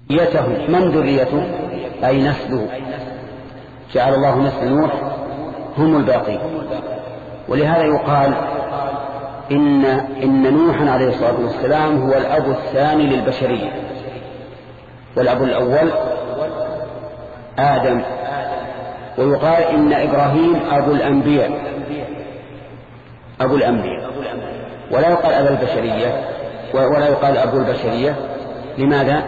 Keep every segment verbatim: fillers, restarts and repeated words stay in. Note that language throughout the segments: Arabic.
ذريته. من ذريته؟ أي نسله، جعل الله نسل نوح هم الباقين. ولهذا يقال إن, إن نوحا عليه الصلاة والسلام هو الأب الثاني للبشرية، والأب الأول آدم. ويقال إن إبراهيم أبو الأنبياء، أبو الأنبياء، ولا يقال أبو البشرية، ولا يقال أبو البشرية. لماذا؟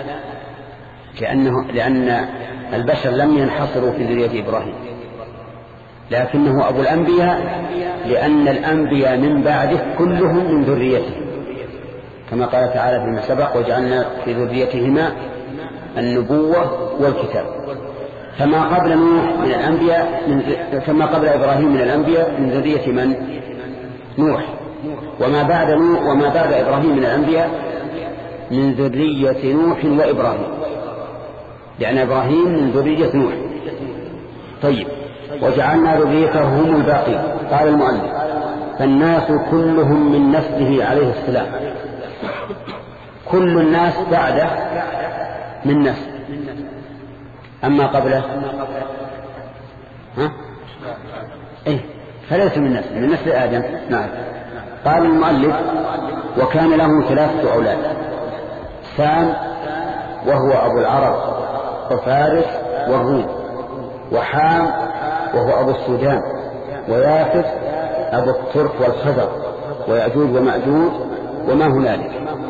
لأنه لأن البشر لم ينحصروا في ذرية إبراهيم، لكنه أبو الأنبياء لأن الأنبياء من بعده كلهم من ذريته، كما قال تعالى فيما سبق: وجعلنا في ذريتهما النبوة والكتاب. فما قبل نوح من الأنبياء من كما قبل إبراهيم من الأنبياء من ذرية من؟ نوح. وما بعد نوح وما بعد إبراهيم من الأنبياء من ذرية نوح وإبراهيم، لأن إبراهيم من ذرية نوح. طيب، وجعلنا ذريته هم الباقين. قال المؤلف: فالناس كلهم من نسله عليه السلام. كل الناس بعده من نسل، أما قبله ها؟ إيه فليس من نسل، من نسل آدم. نعم. قال المؤلف: وكان له ثلاثة أولاد: سام وهو أبو العرب وفارس والروم، وحام وهو أبو السودان، ويافث أبو الترك والخزر، ويأجوج ومأجوج وما هنالك.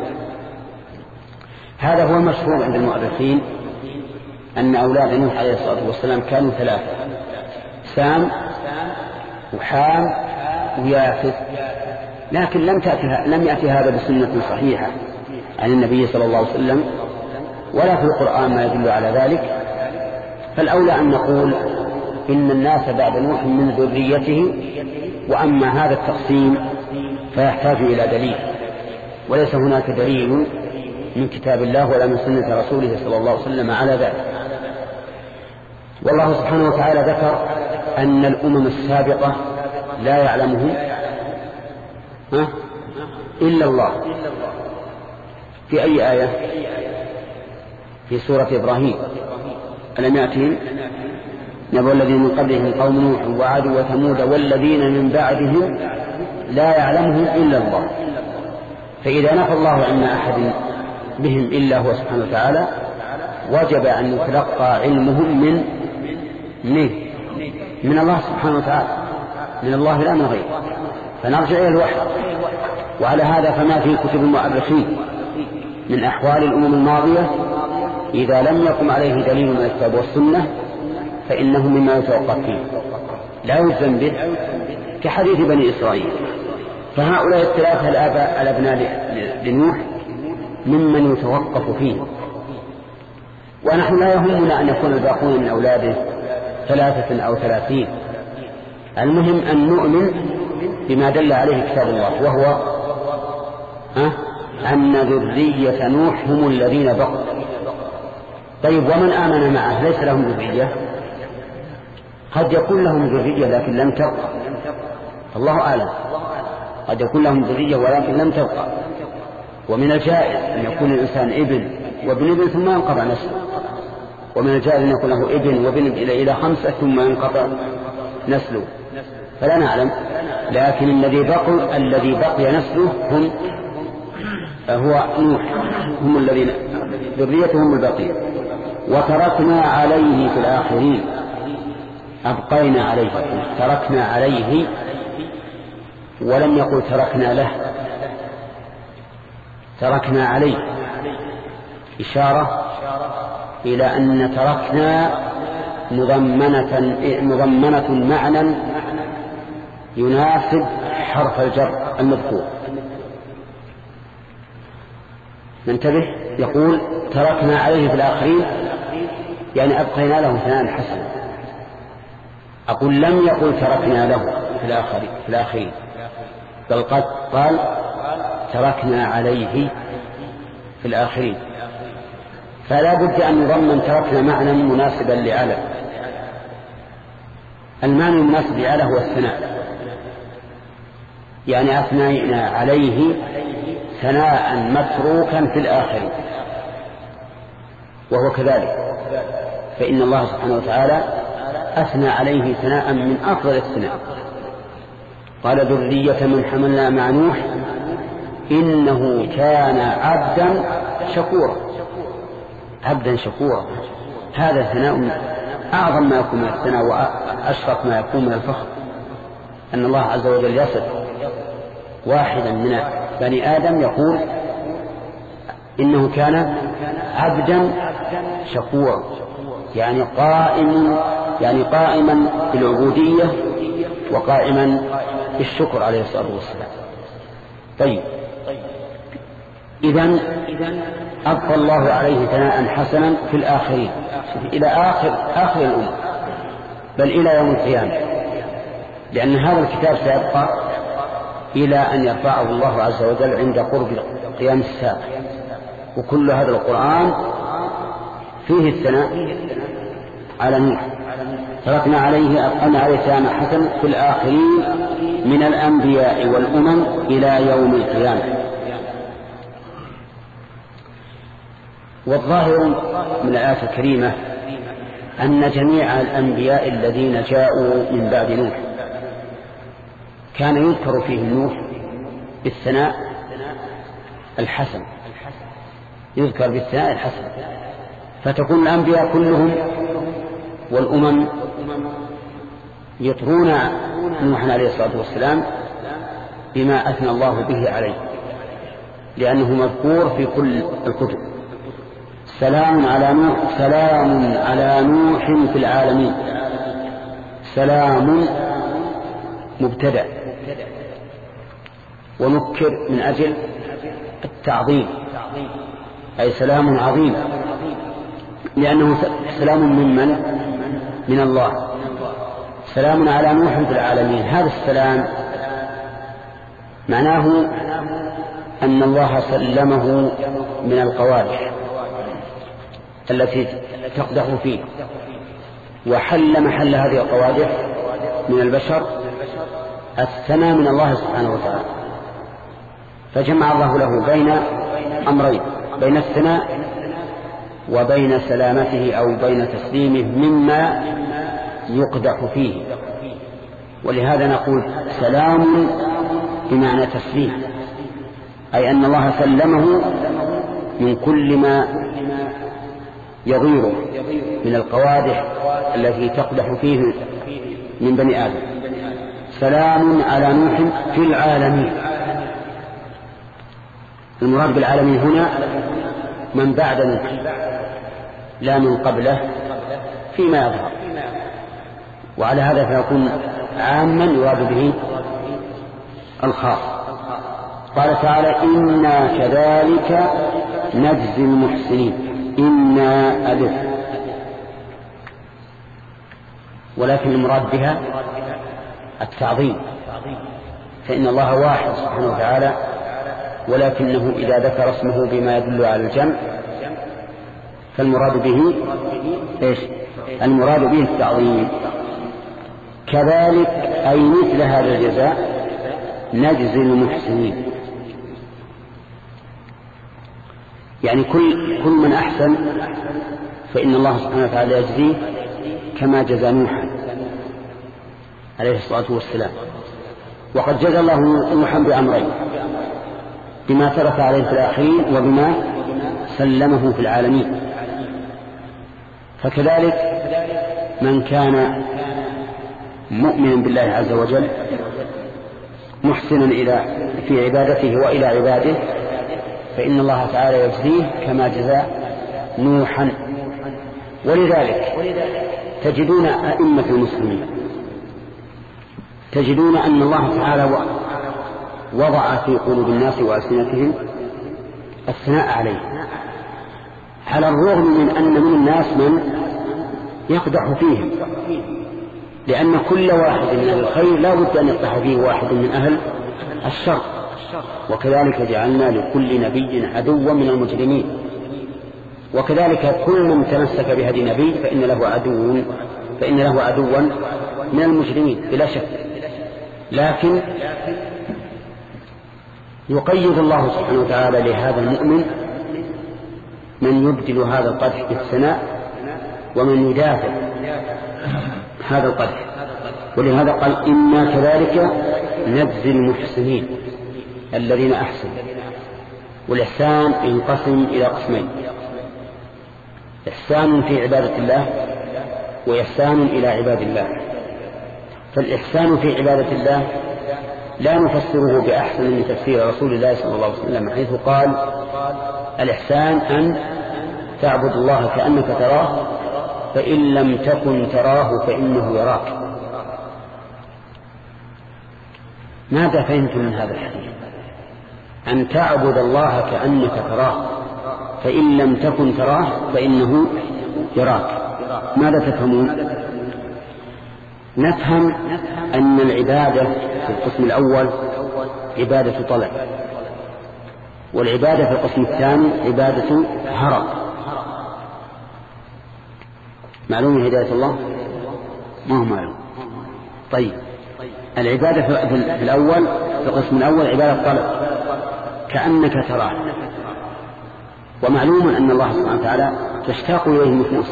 هذا هو المشهور عند المؤرخين أن أولاد نوح عليه الصلاة والسلام كانوا ثلاثة: سام وحام ويافث. لكن لم تأتي لم يأتي هذا بسنة صحيحة عن النبي صلى الله عليه وسلم، ولا في القرآن ما يدل على ذلك. فالأولى أن نقول إن الناس بعد نوح من ذريته، وأما هذا التقسيم فيحتاج إلى دليل، وليس هناك دليل من كتاب الله ولا من سنة رسوله صلى الله عليه وسلم على ذلك. والله سبحانه وتعالى ذكر أن الأمم السابقة لا يعلمهم إلا الله. في أي آية؟ في سورة إبراهيم: ألم يأتهم نبأ الذين من قبلهم قوم نوح وعاد وثمود والذين من بعدهم لا يعلمهم إلا الله. فإذا نفى الله عن أحد بهم إلا هو سبحانه وتعالى، وجب أن يتلقى علمهم من من من الله سبحانه وتعالى، من الله لا من غيره. فنرجع إلى الوحي. وعلى هذا فما في كتب المؤرخين من أحوال الأمم الماضية إذا لم يقم عليه دليل من الكتاب والسنة فإنه مما يتوقف فيه، لا يلزم به، كحديث بني إسرائيل. فهؤلاء الثلاثة الآباء الأبناء لنوح ممن يتوقف فيه. ونحن لا يهمنا أن يكون الباقون من أولاده ثلاثة أو ثلاثين، المهم أن نؤمن بما دل عليه كتاب الله، وهو ها أن ذرية نوح هم الذين بقوا. طيب، ومن آمن معه ليس لهم ذرية؟ قد يكون لهم ذرية لكن لم تبقى، الله أعلم. قد يكون لهم ذرية ولكن لم تبقى. ومن الجائز أن يكون الإنسان ابن وابن ابن ثم ينقطع نسله، ومن الجائز أن يكون له ابن وابن إلى إلى خمسة ثم ينقطع نسله، فلا نعلم. لكن الذي بقي الذي بقي نسله هم هو نوح، هم الذين ذريتهم الباقية. وتركنا عليه في الآخرين، أبقينا عليه، تركنا عليه، ولم يقل تركنا له، تركنا عليه، إشارة إلى أن تركنا مضمنة مضمنة معنى يناسب حرف الجر المذكور. ننتبه، يقول تركنا عليه في الآخرين، يعني أبقينا له ثناء حسنا. أقول لم يقل تركنا له في الآخرين في الآخرين بل قد قال تركنا عليه في الآخرين. فلا بد أن نضمن تركنا معنى مناسبا لعلم. المعنى المناسب لعلم هو الثناء، يعني أثنينا عليه ثناء متروكا في الآخرين. وهو كذلك، فإن الله سبحانه وتعالى أثنى عليه ثناء من أفضل الثناء، قال ذرية من حملنا مع نوح إنه كان عبدا شكورا. عبدا شكورا، هذا ثناء أعظم ما يكون من الثناء وأشرف ما يكون من الفخر، أن الله عز وجل يصف واحدا من بني آدم يقول إنه كان عبدا شكورا، يعني قائم يعني قائما بالعبودية وقائما بالشكر عليه الصلاة والسلام. طيب، إذن أبقى الله عليه ثناء حسنا في الآخرين إلى آخر آخر الأمة، بل إلى يوم القيامة، لأن هذا الكتاب سيبقى إلى أن يرفعه الله عز وجل عند قرب قيام الساعة. وكل هذا القرآن فيه الثناء على نوح، تركنا عليه أبقنا عليه ثناء حسن في الآخرين من الأنبياء والأمم إلى يوم القيامة. والظاهر من الآية الكريمة أن جميع الأنبياء الذين جاءوا من بعد نوح كان يذكر فيهم نوح بالثناء الحسن، يذكر بالثناء الحسن، فتكون الأنبياء كلهم والأمم يطرون نوحا عليه الصلاة والسلام بما أثنى الله به عليه، لأنه مذكور في كل الكتب. سلام على نوح، سلام على نوح في العالمين. سلام مبتدأ ونكر من أجل التعظيم، أي سلام عظيم، لأنه سلام ممن من الله. سلام على نوح في العالمين، هذا السلام معناه أن الله سلمه من القوادح التي تقدح فيه، وحل محل هذه القوادح من البشر الثناء من الله سبحانه وتعالى، فجمع الله له بين أمرين، بين الثناء وبين سلامته أو بين تسليمه مما يقدح فيه. ولهذا نقول سلام بمعنى تسليم، أي أن الله سلمه من كل ما يغيره من القوادح التي تقدح فيه من بني آدم. سلام على نوح في العالمين، المراد بالعالمين هنا من بعد نوح لا من قبله فيما يظهر، وعلى هذا فيكون عاما يراد به الخاص. قال تعالى إنا كذلك نجزي المحسنين، إنا ألف، ولكن المراد بها التعظيم، فإن الله واحد سبحانه وتعالى، ولكنه إذا ذكر اسمه بما يدل على الجمع فالمراد به إيش؟ المراد به التعظيم. كذلك أي مثل هذا الجزاء نجزي المحسنين، يعني كل كل من أحسن فإن الله سبحانه وتعالى يجزيه كما جزى نوحا عليه الصلاة والسلام. وقد جزى الله نوحا بأمرين، بما ترك عليه في الآخرين وبما سلمه في العالمين. فكذلك من كان مؤمنا بالله عز وجل محسنا إلى في عبادته وإلى عباده فإن الله تعالى يجزيه كما جزى نوحا. ولذلك تجدون أئمة المسلمين تجدون أن الله تعالى وضع في قلوب الناس وألسنتهم الثناء عليه، على الرغم من أن من الناس من يقدح فيهم، لأن كل واحد من أهل الخير لا بد أن يقدح فيه واحد من أهل الشر. وكذلك جعلنا لكل نبي عدوا من المجرمين، وكذلك كل من تمسك بهدي نبي فإن له عدو فإن له عدوا من المجرمين بلا شك. لكن يقيد الله سبحانه وتعالى لهذا المؤمن من يبدل هذا القدح بالثناء ومن يدافع هذا القدح. ولهذا قال إنا كذلك نجزي المحسنين الذين أحسنوا. والإحسان ينقسم إلى قسمين: إحسان في عبادة الله وإحسان إلى عباد الله. فالإحسان في عبادة الله لا نفسره بأحسن من تفسير رسول الله صلى الله عليه وسلم، حيث قال: الإحسان أن تعبد الله كأنك تراه فإن لم تكن تراه فإنه يراك. ماذا فهمت من هذا الحديث؟ أن تعبد الله كأنك تراه فإن لم تكن تراه فإنه يراك. ماذا تفهمون؟ نفهم أن العبادة في القسم الأول عبادة طلب، والعبادة في القسم الثاني عبادة هرب. معلوم هداية الله؟ ما هو معلوم. طيب، العبادة في الأول في القسم الأول عبادة طلب كأنك تراه، ومعلوم أن الله سبحانه وتعالى تشتاق إليه النفوس،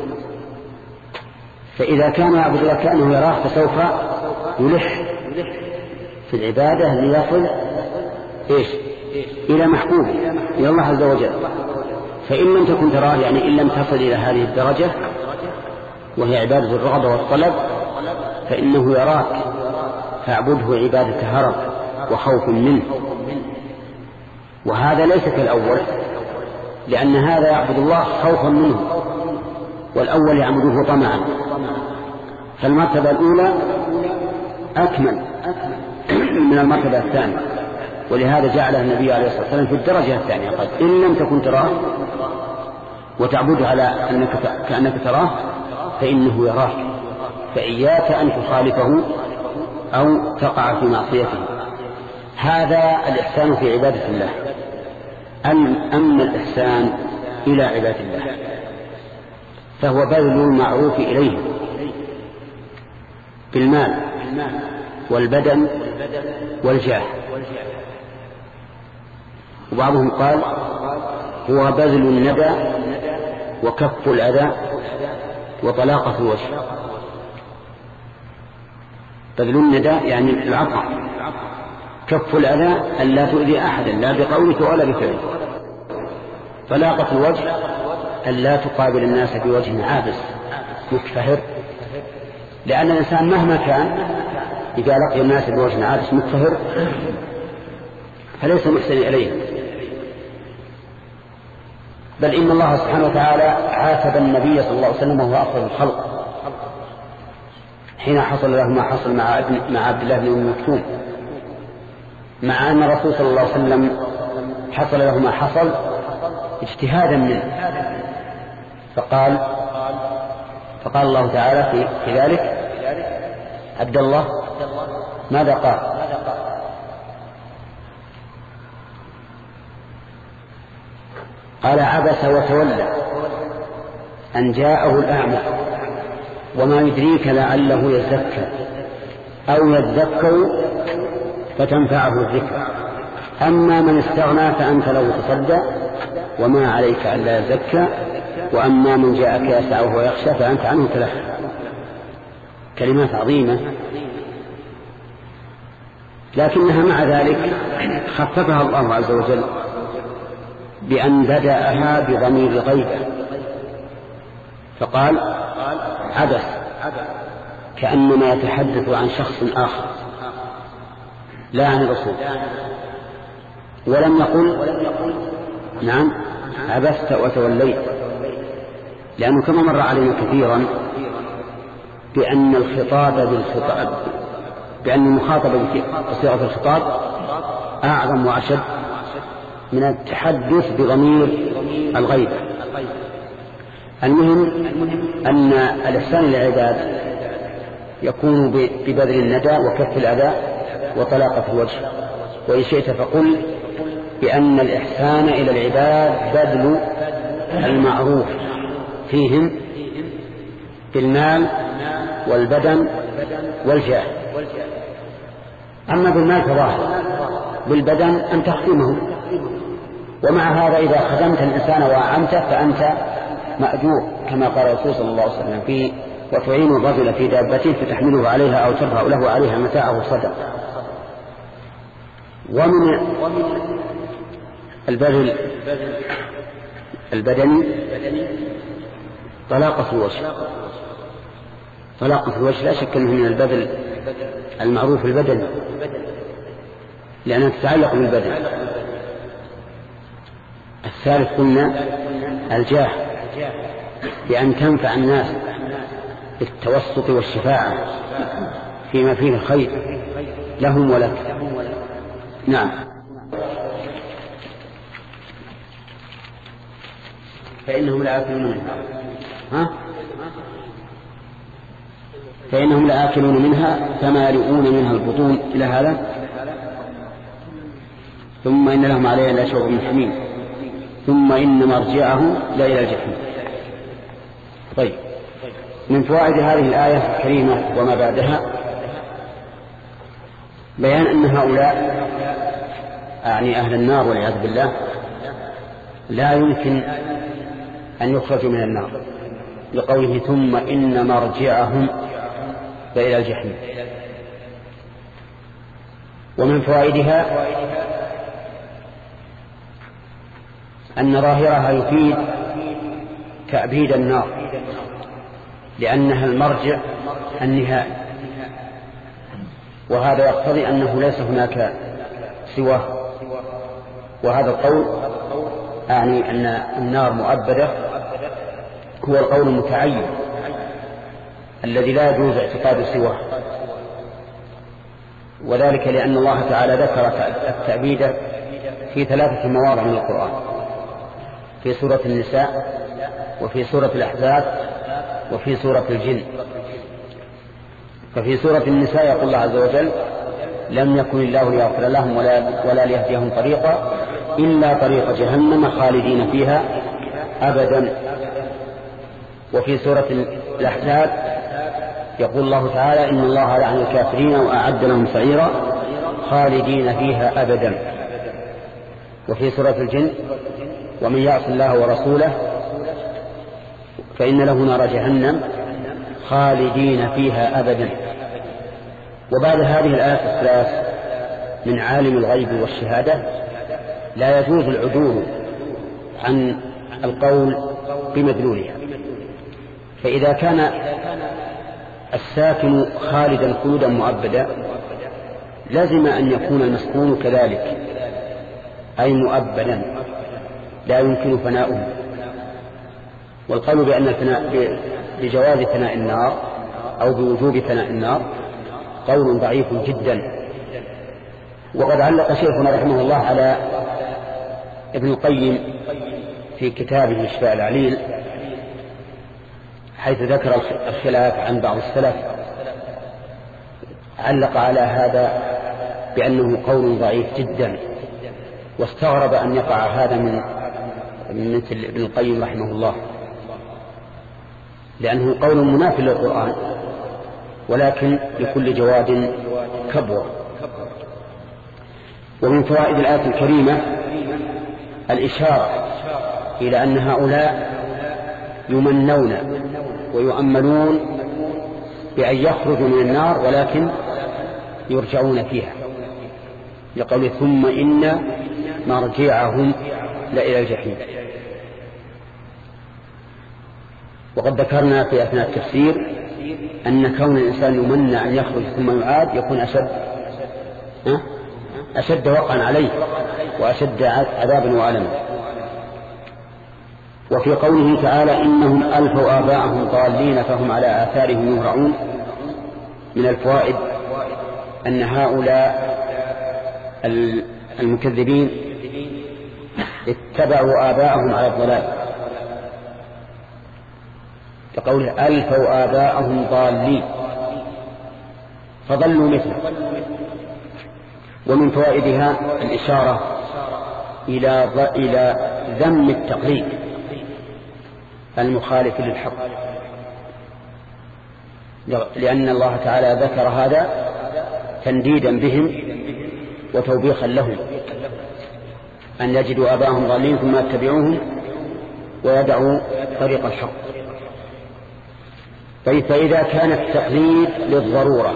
فإذا كان يعبد الله كأنه يراه فسوف يلح في العبادة ليصل إيش؟ إلى محبوبه، إلى الله عز وجل. فإن لم تكن تراه، يعني إن لم تصل إلى هذه الدرجة وهي عبادة الرغبة والطلب، فإنه يراك، فاعبده عبادة هرب وخوف منه. وهذا ليس كالأول، لأن هذا يعبد الله خوفا منه، والأول يعبده طمعا. فالمرتبة الأولى أكمل من المرتبة الثانية، ولهذا جعله النبي عليه الصلاة والسلام في الدرجة الثانية. قال: إن لم تكن تراه وتعبده على أنك كأنك تراه فإنه يراك، فإياك أن تخالفه أو تقع في معصيته. هذا الإحسان في عبادة الله. أما الإحسان إلى عبادة الله فهو بذل المعروف إليه بالمال والبدن والجاه. وبعضهم قال هو بذل الندى وكف الأذى وطلاقة الوجه. بذل الندى يعني العطاء، كف الأذى أن لا تؤذي أحدا لا بقولك ولا بفعلك، طلاقة الوجه أن لا تقابل الناس بوجه عابس مكفهر، لأن الإنسان مهما كان إذا لقي الناس بوجه عابس مكفهر فليس محسن إليه. بل إن الله سبحانه وتعالى عاتب النبي صلى الله عليه وسلم وهو أفضل الخلق حين حصل له ما حصل مع مع عبد الله بن أم مكتوم، مع أن الرسول صلى الله عليه وسلم حصل له ما حصل اجتهادا منه. فقال فقال الله تعالى في, في ذلك: عبد الله ماذا قال؟ قال: عبس وتولى أن جاءه الأعمى وما يدريك لعله يزكى أو يذكر فتنفعه الذكر أما من استغنى فأنت له تصدى وما عليك ألا يزكى وأما من جاءك يسعى وهو يخشى فأنت عنه تلهى. كلمات عظيمة، لكنها مع ذلك خففها الله عز وجل بأن بدأها بضمير غيبة، فقال: عبس، كأنما يتحدث عن شخص آخر لا عن الرسول. ولم يقل نعم عبست وتوليت، لأنه كما مر علينا كثيرا بأن الخطاب بالخطاب بأن المخاطبة بصيغة الخطاب أعظم وأشد من التحدث بضمير الغيبة. المهم أن الإحسان للعباد يكون ببذل الندى وكف الأذى وطلاقة الوجه. وإن شئت فقل بأن الإحسان إلى العباد بذل المعروف فيهم بالمال والبدن والجاه. أما بالمال فظاهر، بالبدن أن تخدمهم ومع هذا إذا خدمت الإنسان وأعنته فأنت مأجور، كما قال الرسول صلى الله عليه وسلم في وتعين الرجل في دابته فتحمله عليها أو ترفع له عليها متاعه صدق. ومن البذل البدني طلاقة الوجه. طلاقة الوجه لا شك أنه من البذل المعروف البدني، لأنها تتعلق بالبدن. الثالث قلنا الجاه، بأن تنفع الناس بالتوسط والشفاعة فيما فيه الخير لهم ولك. نعم. فإنهم لآكلون منها ها؟ فإنهم لآكلون منها فمالئون منها البطون إلى هذا. ثم إن لهم عليها لا شوب من حميم ثم إن مرجعهم لا إلى الجحيم. طيب، من فوائد هذه الآية الكريمة وما بعدها بيان أن هؤلاء أعني أهل النار والعياذ بالله لا يمكن أن يخرجوا من النار، لقوله ثم إن مرجعهم إلى الجحيم. ومن فوائدها أن ظاهرها يفيد تأبيد النار، لأنها المرجع النهائي، وهذا يقتضي أنه ليس هناك سواه. وهذا القول أعني أن النار مؤبدة هو القول المتعين الذي لا يجوز اعتقاد سواه، وذلك لأن الله تعالى ذكر التأبيد في ثلاثة مواضع من القرآن، في سورة النساء وفي سورة الأحزاب وفي سورة الجن. ففي سورة النساء يقول الله عز وجل لم يكن الله ليغفر لهم ولا, ولا ليهديهم طريقا إلا طريق جهنم خالدين فيها أبدا. وفي سورة الأحزاب يقول الله تعالى إن الله لعن الكافرين وأعد لهم سعيرا خالدين فيها أبدا. وفي سورة الجن ومن يعص الله ورسوله فإن له نار جهنم خالدين فيها أبدا. وبعد هذه الآيات الثلاث من عالم الغيب والشهادة لا يجوز العدول عن القول بمدلولها. فإذا كان الساكن خالدا خلودا مؤبدا لازم أن يكون المسكون كذلك، أي مؤبدا لا يمكن فناؤه. والقول بأن الفناء بجواز فناء النار أو بوجوب فناء النار قول ضعيف جدا. وقد علق شيخنا رحمه الله على ابن القيم في كتابه شفاء العليل حيث ذكر الخلاف عن بعض السلف، علق على هذا بأنه قول ضعيف جدا، واستغرب أن يقع هذا من من مثل ابن القيم رحمه الله، لأنه قول منافي للقرآن، ولكن لكل جواد كبوة. ومن فوائد الآية الكريمة الإشارة إلى أن هؤلاء يمنون ويؤملون بأن يخرجوا من النار ولكن يرجعون فيها، لقول ثم إن مرجعهم لإلى الجحيم. وقد ذكرنا في أثناء التفسير أن كون الإنسان يمنى أن يخرج ثم يعاد يكون أشد أشد وقعا عليه وأشد عذابا وألما. وفي قوله تعالى إنهم ألفوا آباءهم ضالين فهم على آثارهم يهرعون، من الفوائد أن هؤلاء المكذبين اتبعوا آباءهم على الضلال، كقوله ألفوا آباءهم ضالين فضلوا مثله. ومن فوائدها الإشارة إلى إلى ذم التقليد المخالف للحق، لأن الله تعالى ذكر هذا تنديدا بهم وتوبيخا لهم. أن يجدوا آباءهم ضالين ثم يتبعوهم ويدعوا طريق الحق. فإذا كان التقليد للضرورة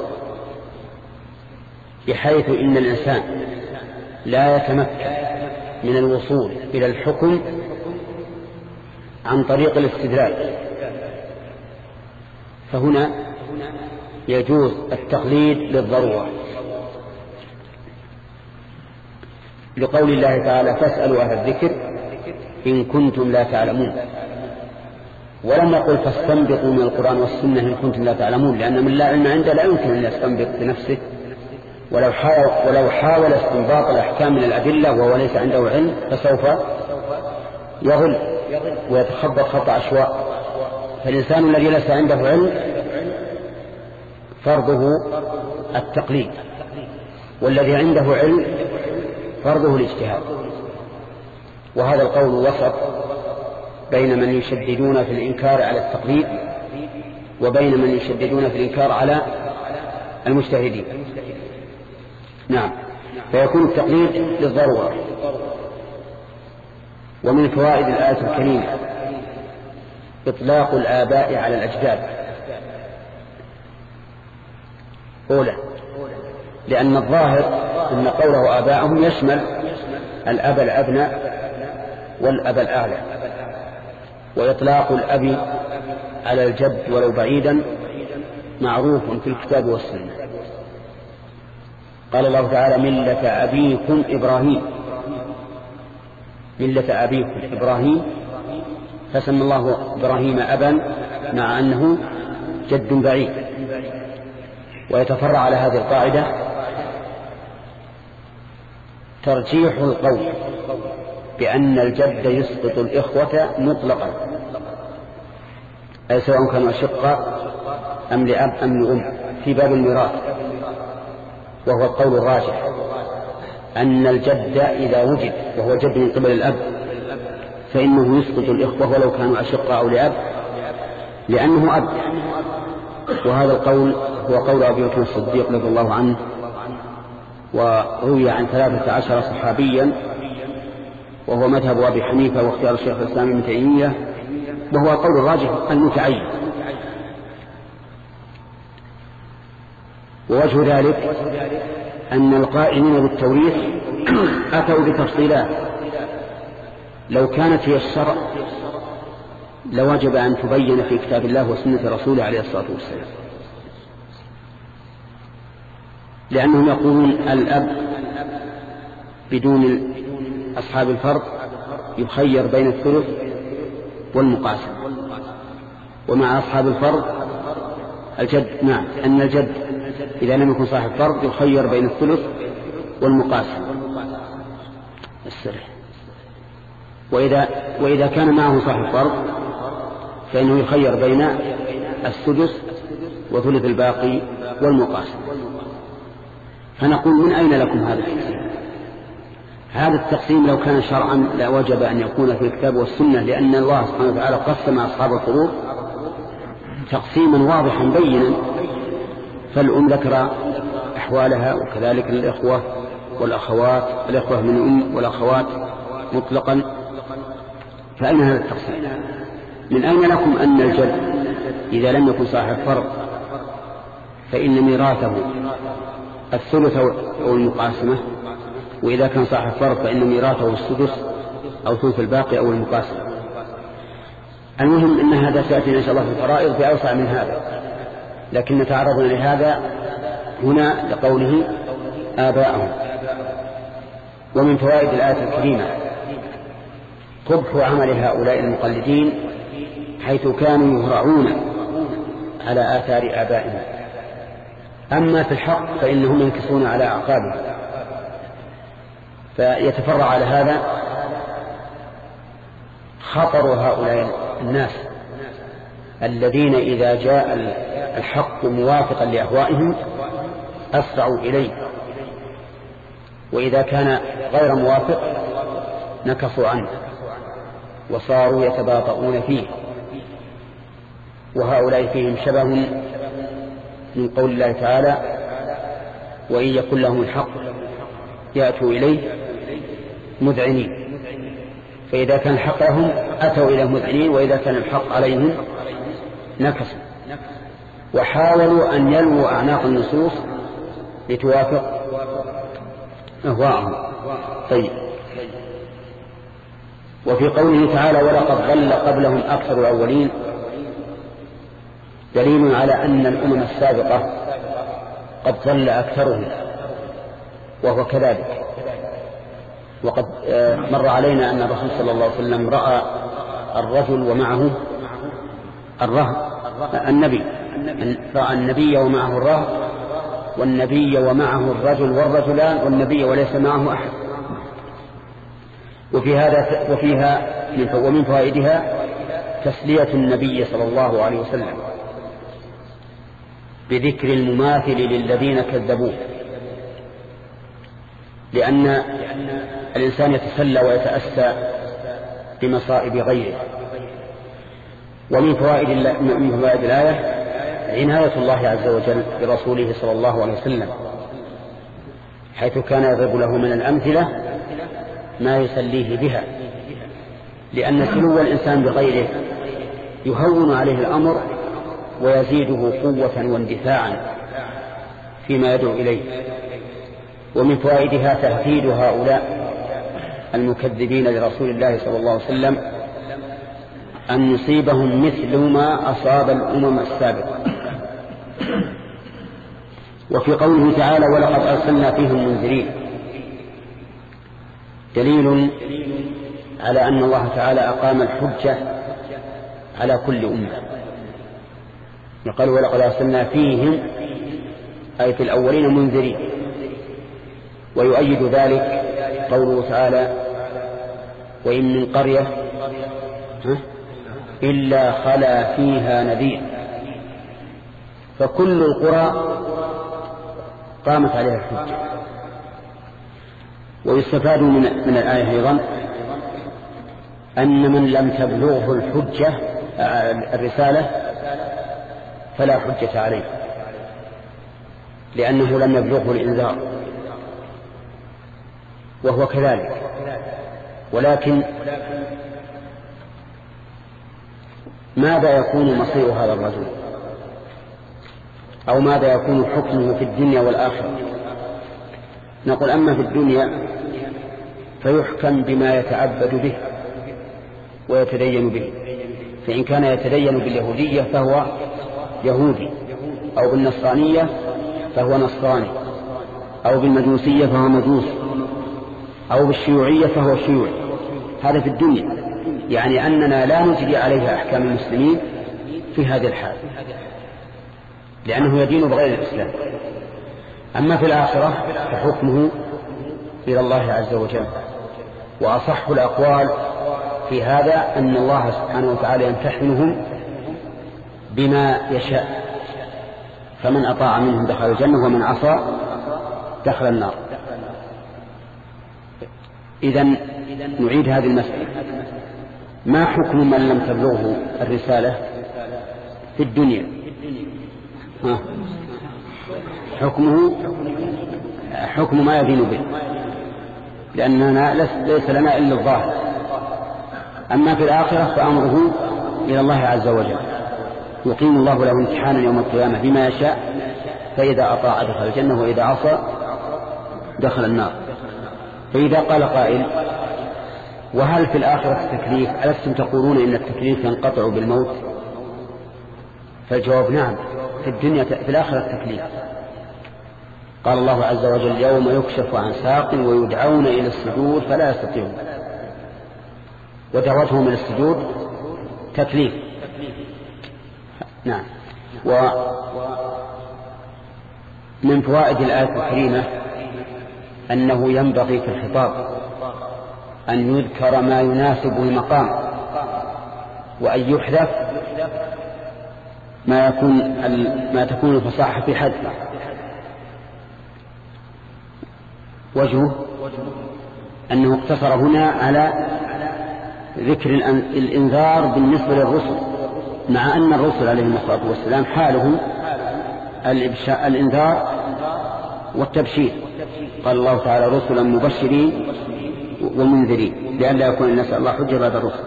بحيث إن الإنسان لا يتمكن من الوصول إلى الحكم عن طريق الاستدلال، فهنا يجوز التقليد للضرورة، لقول الله تعالى فاسألوا أهل الذكر إن كنتم لا تعلمون، ولم يقل فاستنبطوا من القرآن والسنة إن كنتم لا تعلمون، لأن من لا علم عنده لا يمكن أن يستنبط بنفسه، ولو حاول, ولو حاول استنباط الأحكام من الأدلة وهو ليس عنده علم فسوف يغل ويتخبط خطأ عشواء. فالإنسان الذي ليس عنده علم فرضه التقليد، والذي عنده علم فرضه الاجتهاد. وهذا القول وسط بين من يشددون في الإنكار على التقليد وبين من يشددون في الإنكار على المجتهدين. نعم، فيكون التقليد للضرورة. ومن فوائد الآية الكريمة إطلاق الآباء على الأجداد. أولا، لأن الظاهر أن قوله آباءهم يشمل الأب الأبنى والأب الأعلى، وإطلاق الأب على الجد ولو بعيدا معروف في الكتاب والسنة. قال الله تعالى ملة أبيكم إبراهيم، ملة أبيكم إبراهيم، فسمى الله إبراهيم أبا مع أنه جد بعيد. ويتفرع على هذه القاعدة ترجيح القول بأن الجد يسقط الإخوة مطلقا، أي سواء كانوا أشقاء أم لأب أم لأم في باب الميراث. وهو القول الراجح أن الجد إذا وجد وهو جد من قبل الأب فإنه يسقط الإخوة ولو كانوا أشقاء أو لأب، لأنه أب. وهذا القول هو قول أبي بكر الصديق رضي الله عنه، وروي عن ثلاثة عشر صحابيا، وهو مذهب أبي حنيفة واختيار الشيخ الإسلام ابن تيمية، وهو القول الراجح المتعين. ووجه ذلك أن القائمين بالتوريث أتوا بتفصيلات لو كانت هي الشرع لوجب أن تبين في كتاب الله وسنة رسوله عليه الصلاة والسلام، لأنهم يقولون الأب بدون أصحاب الفرض يخير بين الثلث والمقاسم، ومع أصحاب الفرض الجد نعم أن الجد إذا لم يكن صاحب فرض يخير بين الثلث والمقاسم السرح، وإذا, وإذا كان معه صاحب فرض فإنه يخير بين السدس وثلث الباقي والمقاسم. فنقول من أين لكم هذا التقسيم؟ هذا التقسيم لو كان شرعا لوجب أن يكون في الكتاب والسنة، لأن الله سبحانه وتعالى قسم أصحاب الفروض تقسيما واضحا بينا، فالأم ذكر أحوالها وكذلك الإخوة والأخوات، الإخوة من الأم والأخوات مطلقا. فأين هذا التقسيم؟ من أين لكم أن الجد إذا لم يكن صاحب فرض فإن ميراثه الثلث أو المقاسمة، وإذا كان صاحب فرض فإن ميراثه السدس أو ثلث الباقي أو المقاسمة. المهم أن هذا سيأتي إن شاء الله في الفرائض بأوسع من هذا، لكن تعرضنا لهذا هنا لقوله آباءهم. ومن فوائد الآية الكريمة قبح عمل هؤلاء المقلدين حيث كانوا يهرعون على آثار آبائهم، أما في الحق فإنهم ينكسون على أعقابهم. فيتفرع على هذا خطر هؤلاء الناس الذين إذا جاء الحق موافقا لأهوائهم أسرعوا إليه، وإذا كان غير موافق نكصوا عنه وصاروا يتباطؤون فيه. وهؤلاء فيهم شبه من قول الله تعالى وإن يكن لهم الحق يأتوا إليه مذعنين، فإذا كان الحق لهم أتوا إلى مذعنين، وإذا كان الحق عليهم نكسوا وحاولوا أن يلووا أعناق النصوص لتوافق أهواءهم. طيب، وفي قوله تعالى ولقد ضل قبلهم أكثر الأولين دليل على أن الأمم السابقة قد ضل أكثرهم، وهو كذلك. وقد مر علينا أن الرسول صلى الله عليه وسلم رأى الرجل ومعه الرهب، النبي رأى النبي ومعه الرهب، والنبي ومعه الرجل والرجلان، والنبي وليس معه أحد. وفي هذا وفيها ومن فوائدها تسلية النبي صلى الله عليه وسلم بذكر المماثل للذين كذبوه، لأن الإنسان يتسلى ويتأسى بمصائب غيره. ومن فوائد من فوائد الآية عناية الله عز وجل برسوله صلى الله عليه وسلم، حيث كان يضرب له من الأمثلة ما يسليه بها، لأن سلو الإنسان بغيره يهون عليه الأمر ويزيده قوة واندفاعا فيما يدعو إليه. ومن فوائدها تهديد هؤلاء المكذبين لرسول الله صلى الله عليه وسلم أن يصيبهم مثل ما أصاب الأمم السابقة. وفي قوله تعالى ولقد أرسلنا فيهم منذرين دليل على أن الله تعالى أقام الحجة على كل أمة. يقال ولقد أرسلنا فيهم أي في الأولين منذرين. ويؤيد ذلك قوله تعالى وإن من قرية إلا خلا فيها نذير، فكل القرى قامت عليها الحجة. ويستفاد من, من الآية أيضا أن من لم تبلغه الحجة الرسالة فلا حجة عليه، لأنه لم يبلغه الإنذار، وهو كذلك. ولكن ماذا يكون مصير هذا الرجل، أو ماذا يكون حكمه في الدنيا والآخرة؟ نقول أما في الدنيا فيحكم بما يتعبد به ويتدين به، فإن كان يتدين باليهودية فهو يهودي، أو بالنصرانية فهو نصراني، أو بالمجوسية فهو مجوس، أو بالشيوعية فهو شيوعي. هذا في الدنيا، يعني أننا لا نجري عليها أحكام المسلمين في هذه الحال، لأنه يدين بغير الإسلام. أما في الآخرة فحكمه إلى الله عز وجل. وأصح الأقوال في هذا أن الله سبحانه وتعالى يمتحنهم بما يشاء، فمن أطاع منهم دخل الجنة ومن عصى دخل النار. إذن نعيد هذه المسألة: ما حكم من لم تبلغه الرسالة في الدنيا؟ ها. حكمه حكم ما يدين به، لأننا ليس لنا إلا الظاهر. أما في الآخرة فأمره إلى الله عز وجل، يقيم الله له امتحانا يوم القيامة بما يشاء، فإذا أطاع دخل الجنة وإذا عصى دخل النار. فإذا قال قائل: وهل في الآخرة التكليف؟ ألستم تقولون إن التكليف ينقطع بالموت؟ فالجواب: نعم، في الدنيا في الآخرة التكليف. قال الله عز وجل: يوم يكشف عن ساق ويدعون إلى السجود فلا يستطيعون. ودعوتهم إلى السجود تكليف. نعم. ومن فوائد الآية الكريمة أنه ينبغي في الخطاب أن يذكر ما يناسب المقام، وأن يحذف ما يكون ما تكون الفصاحة في حذفه. وجهه أنه اقتصر هنا على ذكر الإنذار بالنسبة للرسل، مع أن الرسل عليهم الصلاة والسلام حالهم الإنذار والتبشير. قال الله تعالى: رسلا مبشرين ومنذرين لئلا يكون الناس الله حجة بعد الرسل.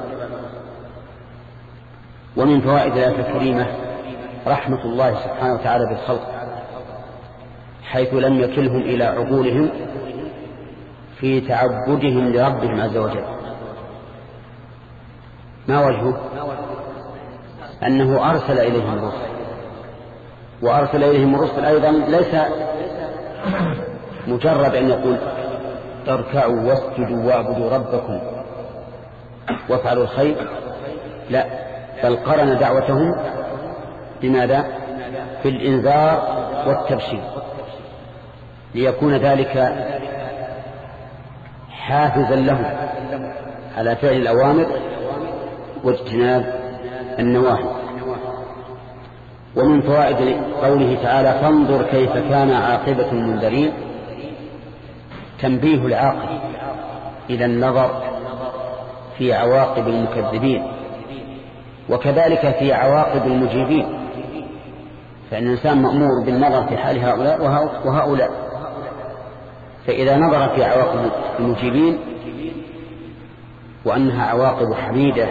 ومن فوائد الآية الكريمة رحمة الله سبحانه وتعالى بالخلق، حيث لم يكلهم إلى عقولهم في تعبدهم لربهم عز وجل. ما وجهه؟ أنه أرسل إليهم الرسل، وأرسل إليهم الرسل أيضا ليس مجرد أن يقول اركعوا واسجدوا واعبدوا ربكم وافعلوا الخير، لا، بل قرن دعوتهم بماذا؟ بالإنذار والتبشير، ليكون ذلك حافزا لهم على فعل الأوامر واجتناب النواهي. ومن فوائد قوله تعالى فانظر كيف كان عاقبة المنذرين، تنبيه العاقل إلى النظر في عواقب المكذبين، وكذلك في عواقب المجيبين، فإن الإنسان مأمور بالنظر في حال هؤلاء وهؤلاء، فإذا نظر في عواقب المجيبين وأنها عواقب حميدة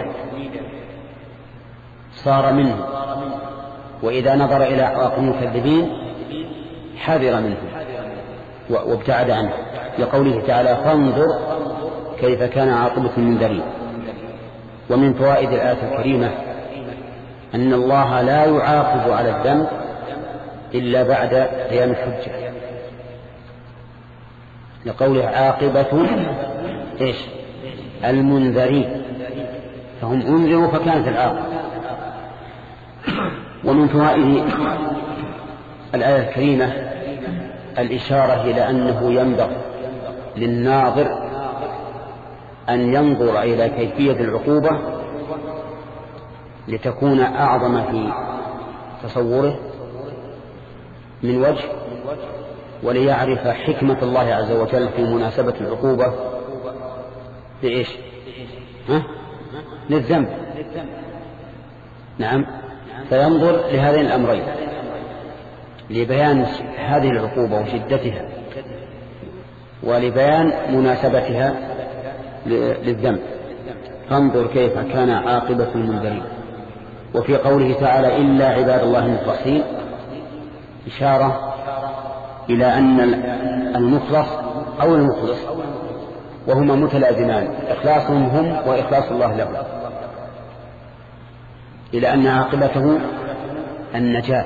صار منه، وإذا نظر إلى عواقب المكذبين حذر منه وابتعد عنه، لقوله تعالى فانظر كيف كان عاقبة المنذرين. ومن فوائد الآية الكريمة أن الله لا يعاقب على الذنب إلا بعد قيام الحجة، لقوله عاقبة إيش؟ المنذرين، فهم أنذروا فكانت العاقبة. ومن فوائد الآية الكريمة الإشارة إلى أنه ينبغي للناظر أن ينظر إلى كيفية العقوبة لتكون أعظم في تصوره من وجه، وليعرف حكمة الله عز وجل في مناسبة العقوبة لإيش؟ ها؟ للذنب. نعم، فينظر لهذين الأمرين لبيان هذه العقوبة وشدتها ولبيان مناسبتها للذنب. فانظر كيف كان عاقبة المنذرين. وفي قوله تعالى إلا عباد الله المخلصين إشارة إلى أن المخلص أو المخلص وهما متلازمان، إخلاصهم هم وإخلاص الله لهم، إلى أن عاقبته النجاة.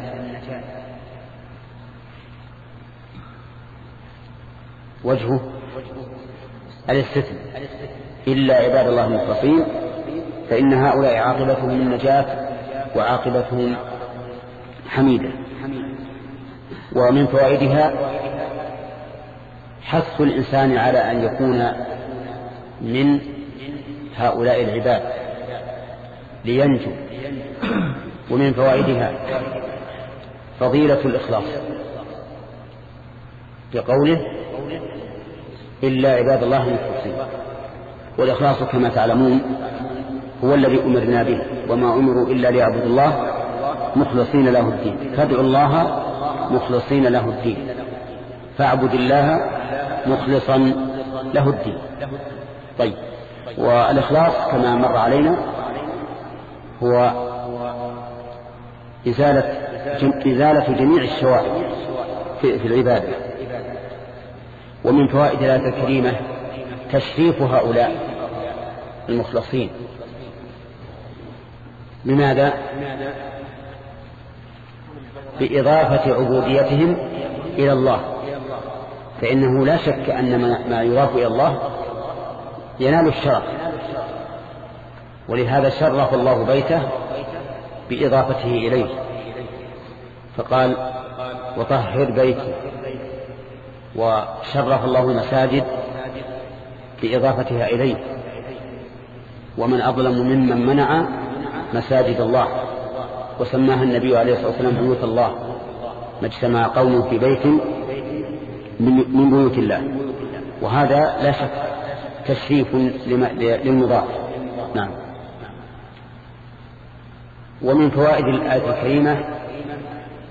وجهه الاستثناء إلا عباد الله المخلصين، فإن هؤلاء عاقبتهم النجاة وعاقبتهم حميدة. ومن فوائدها حث الإنسان على أن يكون من هؤلاء العباد لينجو. ومن فوائدها فضيلة الإخلاص بقوله إلا عباد الله المخلصين، والإخلاص كما تعلمون هو الذي أمرنا به، وما أمروا إلا ليعبدوا الله مخلصين له الدين، فادعوا الله مخلصين له الدين، فاعبد الله مخلصا له الدين. طيب، والإخلاص كما مر علينا هو إزالة إزالة جميع الشوائب في, في العبادة. ومن فوائد الآية الكريمة تشريف هؤلاء المخلصين. لماذا؟ بإضافة عبوديتهم إلى الله، فإنه لا شك أن ما يضاف إلى الله ينال الشرف، ولهذا شرف الله بيته بإضافته إليه، فقال وطهر بيتي، وشرف الله المساجد بإضافتها إليه، ومن أظلم ممن منع مساجد الله، وسماها النبي عليه الصلاة والسلام بيوت الله، ما اجتمع قوم في بيت من بيوت الله، وهذا لا شك تشريف للمضاف. نعم. ومن فوائد الآية الكريمة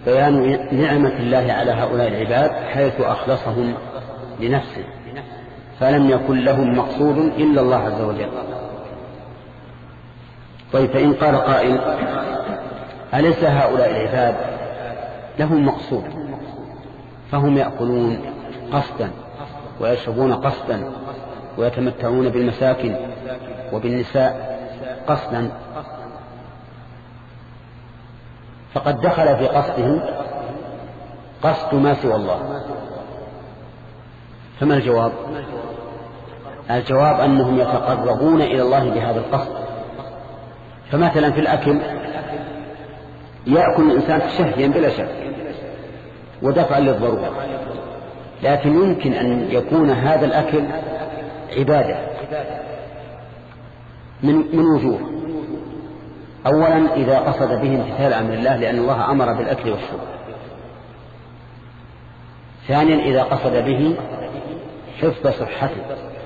بيان نعمة الله على هؤلاء العباد حيث أخلصهم لنفسه، فلم يكن لهم مقصود إلا الله عز وجل. طيب فإن قال قائل أليس هؤلاء العباد لهم مقصود فهم يأكلون قصدا ويشربون قصدا ويتمتعون بالمساكن وبالنساء قصدا، فقد دخل في قصدهم قصد ما سوى الله، فما الجواب؟ الجواب أنهم يتقربون إلى الله بهذا القصد. فمثلا في الأكل يأكل الإنسان شهيا بلا شك ودفعا للضرورة، لكن يمكن أن يكون هذا الأكل عبادة من من وجوه. أولا إذا قصد به امتثال أمر الله لأن الله أمر بالأكل والشرب. ثانيا إذا قصد به حفظ صحته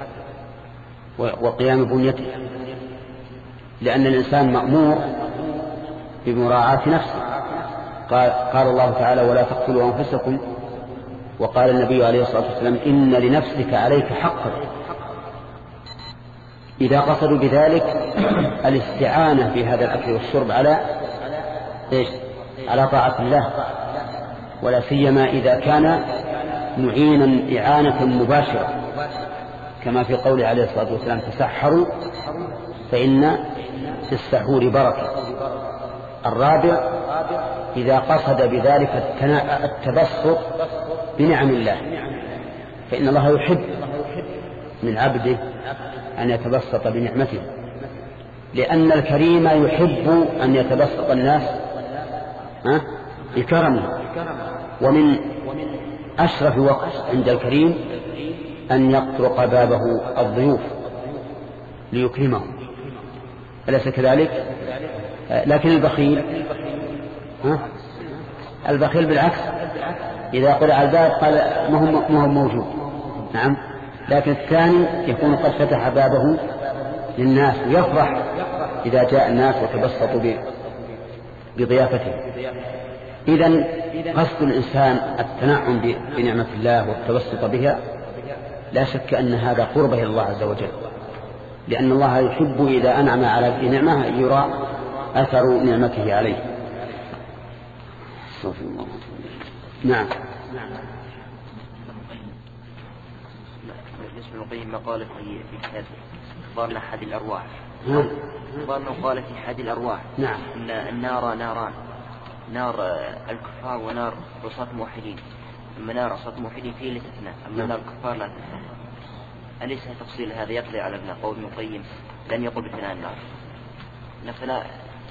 وقيام بنيته، لأن الإنسان مأمور بمراعاة نفسه. قال, قال الله تعالى ولا تقتلوا أنفسكم، وقال النبي عليه الصلاة والسلام إن لنفسك عليك حقا. إذا قصدوا بذلك الاستعانة في هذا الأكل والشرب على إيش؟ على طاعة الله، ولا سيما إذا كان معينا إعانة مباشرة كما في قوله عليه الصلاة والسلام تسحروا فإن في السحور بركة. الرابع إذا قصد بذلك التبسط بنعم الله، فإن الله يحب من عبده أن يتبسط بنعمته، لأن الكريم يحب أن يتبسط الناس بكرمه. ومن أشرف وقت عند الكريم أن يطرق بابه الضيوف ليكرمهم، أليس كذلك؟ لكن البخيل ها؟ البخيل بالعكس إذا قرع الباب قال ما هو موجود. نعم، لكن الثاني يكون قد فتح بابه للناس ويفرح إذا جاء الناس وتبسطوا بضيافته. إذن قصد الإنسان التنعم بنعمة الله والتبسط بها لا شك أن هذا قربه إلى الله عز وجل، لأن الله يحب إذا أنعم على نعمة يرى أثر نعمته عليه. نعم. بالنسبة للقيم مقالة في كتاب أخبار أحد الأرواح، أخبار مقالة في أحد الأرواح نعم. أن النار ناران، نار الكفار ونار عصاة الموحدين. أما نار عصاة الموحدين فيه لتثنى، أما نار الكفار لا تثنى. أليس تفصيل هذا يقضي على ابن قول ابن القيم لن يقل بثناء النار؟ نفلا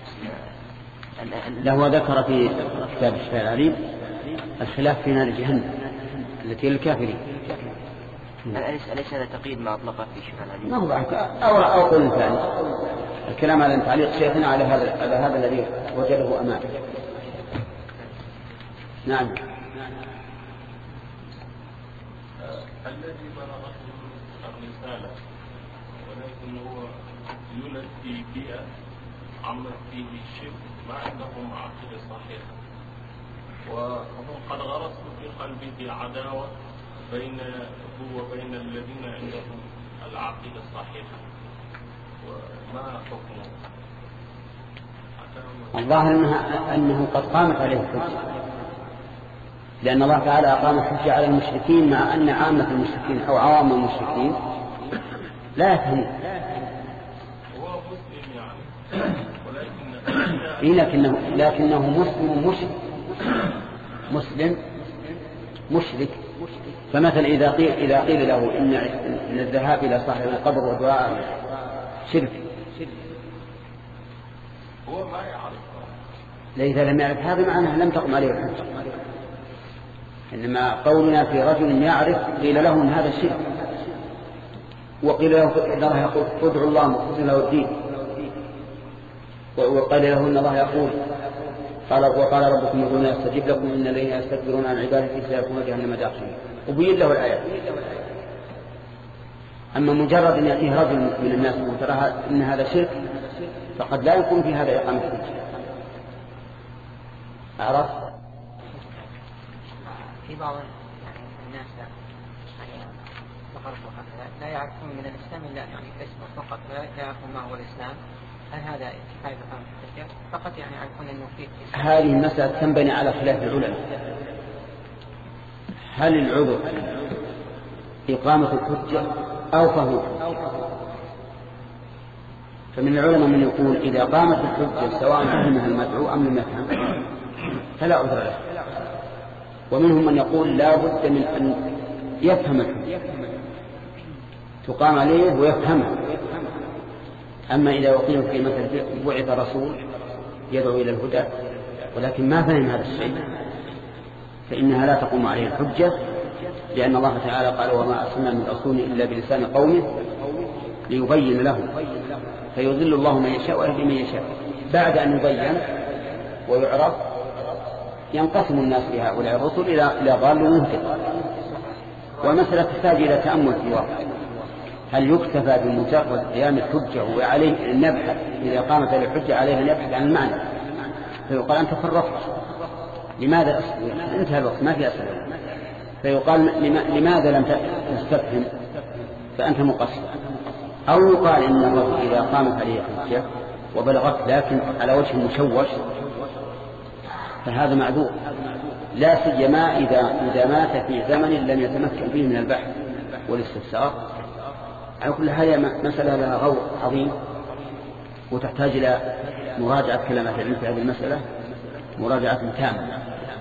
له ذكر في كتاب الشفاء العليم الخلاف في نار جهنم التي للكافرين. أليس أليس هذا تقييد ما أطلقه في الشفاء العليم؟ ما هو أو أو قول ثاني. الكلام على تعليق شيخنا على هذا على هذا الذي وجده أمامه. نعم. الذي بلغته الرسالة ولكن هو يولد في بيئة عمت فيه الشرك مع أنه عقيدة صحيحة، وهم قد غرسوا في قلبه عداوة بين هو وبين الذين عندهم العقيدة الصحيحة، وما حكمه؟ الظاهر أنها أنه قد قامت عليه الحجة، لأن الله تعالى أقام الحجة على المشركين مع أن عامة المشركين أو عوام المشركين لا يفهمون. هو مسلم يعني، ولكن إيه لكنه لكنه مسلم مشرك مسلم مشرك. فمثلا إذا قيل إذا قيل له إن إن الذهاب إلى صاحب القبر ودعاء شرك، هو ما يعرف. إذا لم يعرف هذا معناه لم تقم عليه الحجة. إنما قولنا في رجل يعرف قيل له إن هذا الشرك، وقيل له إن الله يقول ادعوا الله مخلصين له الدين، وقال له إن الله يقول قال وقال ربكم ادعوني أستجب لكم إن الذين يستكبرون عن عبادتي سيكونون جهنم داخلين، وبين له الآيات. أما مجرد أن يأتيه رجل من الناس وترى إن هذا شرك فقد لا يكون في هذا إقامة الحجة. عرفت؟ في بعض الناس عرفوا هذا لا يعرفون من الإسلام إلا يعني اسمه فقط، لا يعرفون ما هو الإسلام، هل هذا كفاية فهم الحجة؟ فقط يعني يعرفون أنه في هذه المسألة تنبني على خلاف العلماء. هل العذر إقامة الحجة أو فهو؟ فمن العلماء من يقول إذا قامت الحجة سواء فهمها المدعو أم لم يفهم فلا عذر له، ومنهم من يقول لا بد من أن يفهم الحجة تقام عليه ويفهمها. أما إذا أقيم في مثل بعث رسول يدعو إلى الهدى ولكن ما فهم هذا الشيء فإنها لا تقوم عليه الحجة، لأن الله تعالى قال وما أرسلنا من رسول إلا بلسان قومه ليبين لهم، فيضل الله من يشاء ويهدي من يشاء. بعد أن يبين ويعرف ينقسم الناس بهؤلاء الرسل إلى ضال ومهتد، والمسألة تحتاج إلى تأمل في الواقع. هل يكتفى بمجرد قيام الحجة وعليه أن نبحث إذا قامت الحجة عليه أن يبحث عن المعنى، فيقال أنت فرطت لماذا أصبر؟ انتهى الوقت ما في أسئلة، فيقال لماذا لم تستفهم فأنت مقصر. أو يقال إن الرجل إذا قامت عليه حجة وبلغت لكن على وجه مشوش فهذا معذور، لا سيما إذا إذا مات في زمن لم يتمكن فيه من البحث والاستفسار. على كل هذه مسألة لها غور عظيم وتحتاج إلى مراجعة كلام أهل العلم في هذه المسألة مراجعة تامة،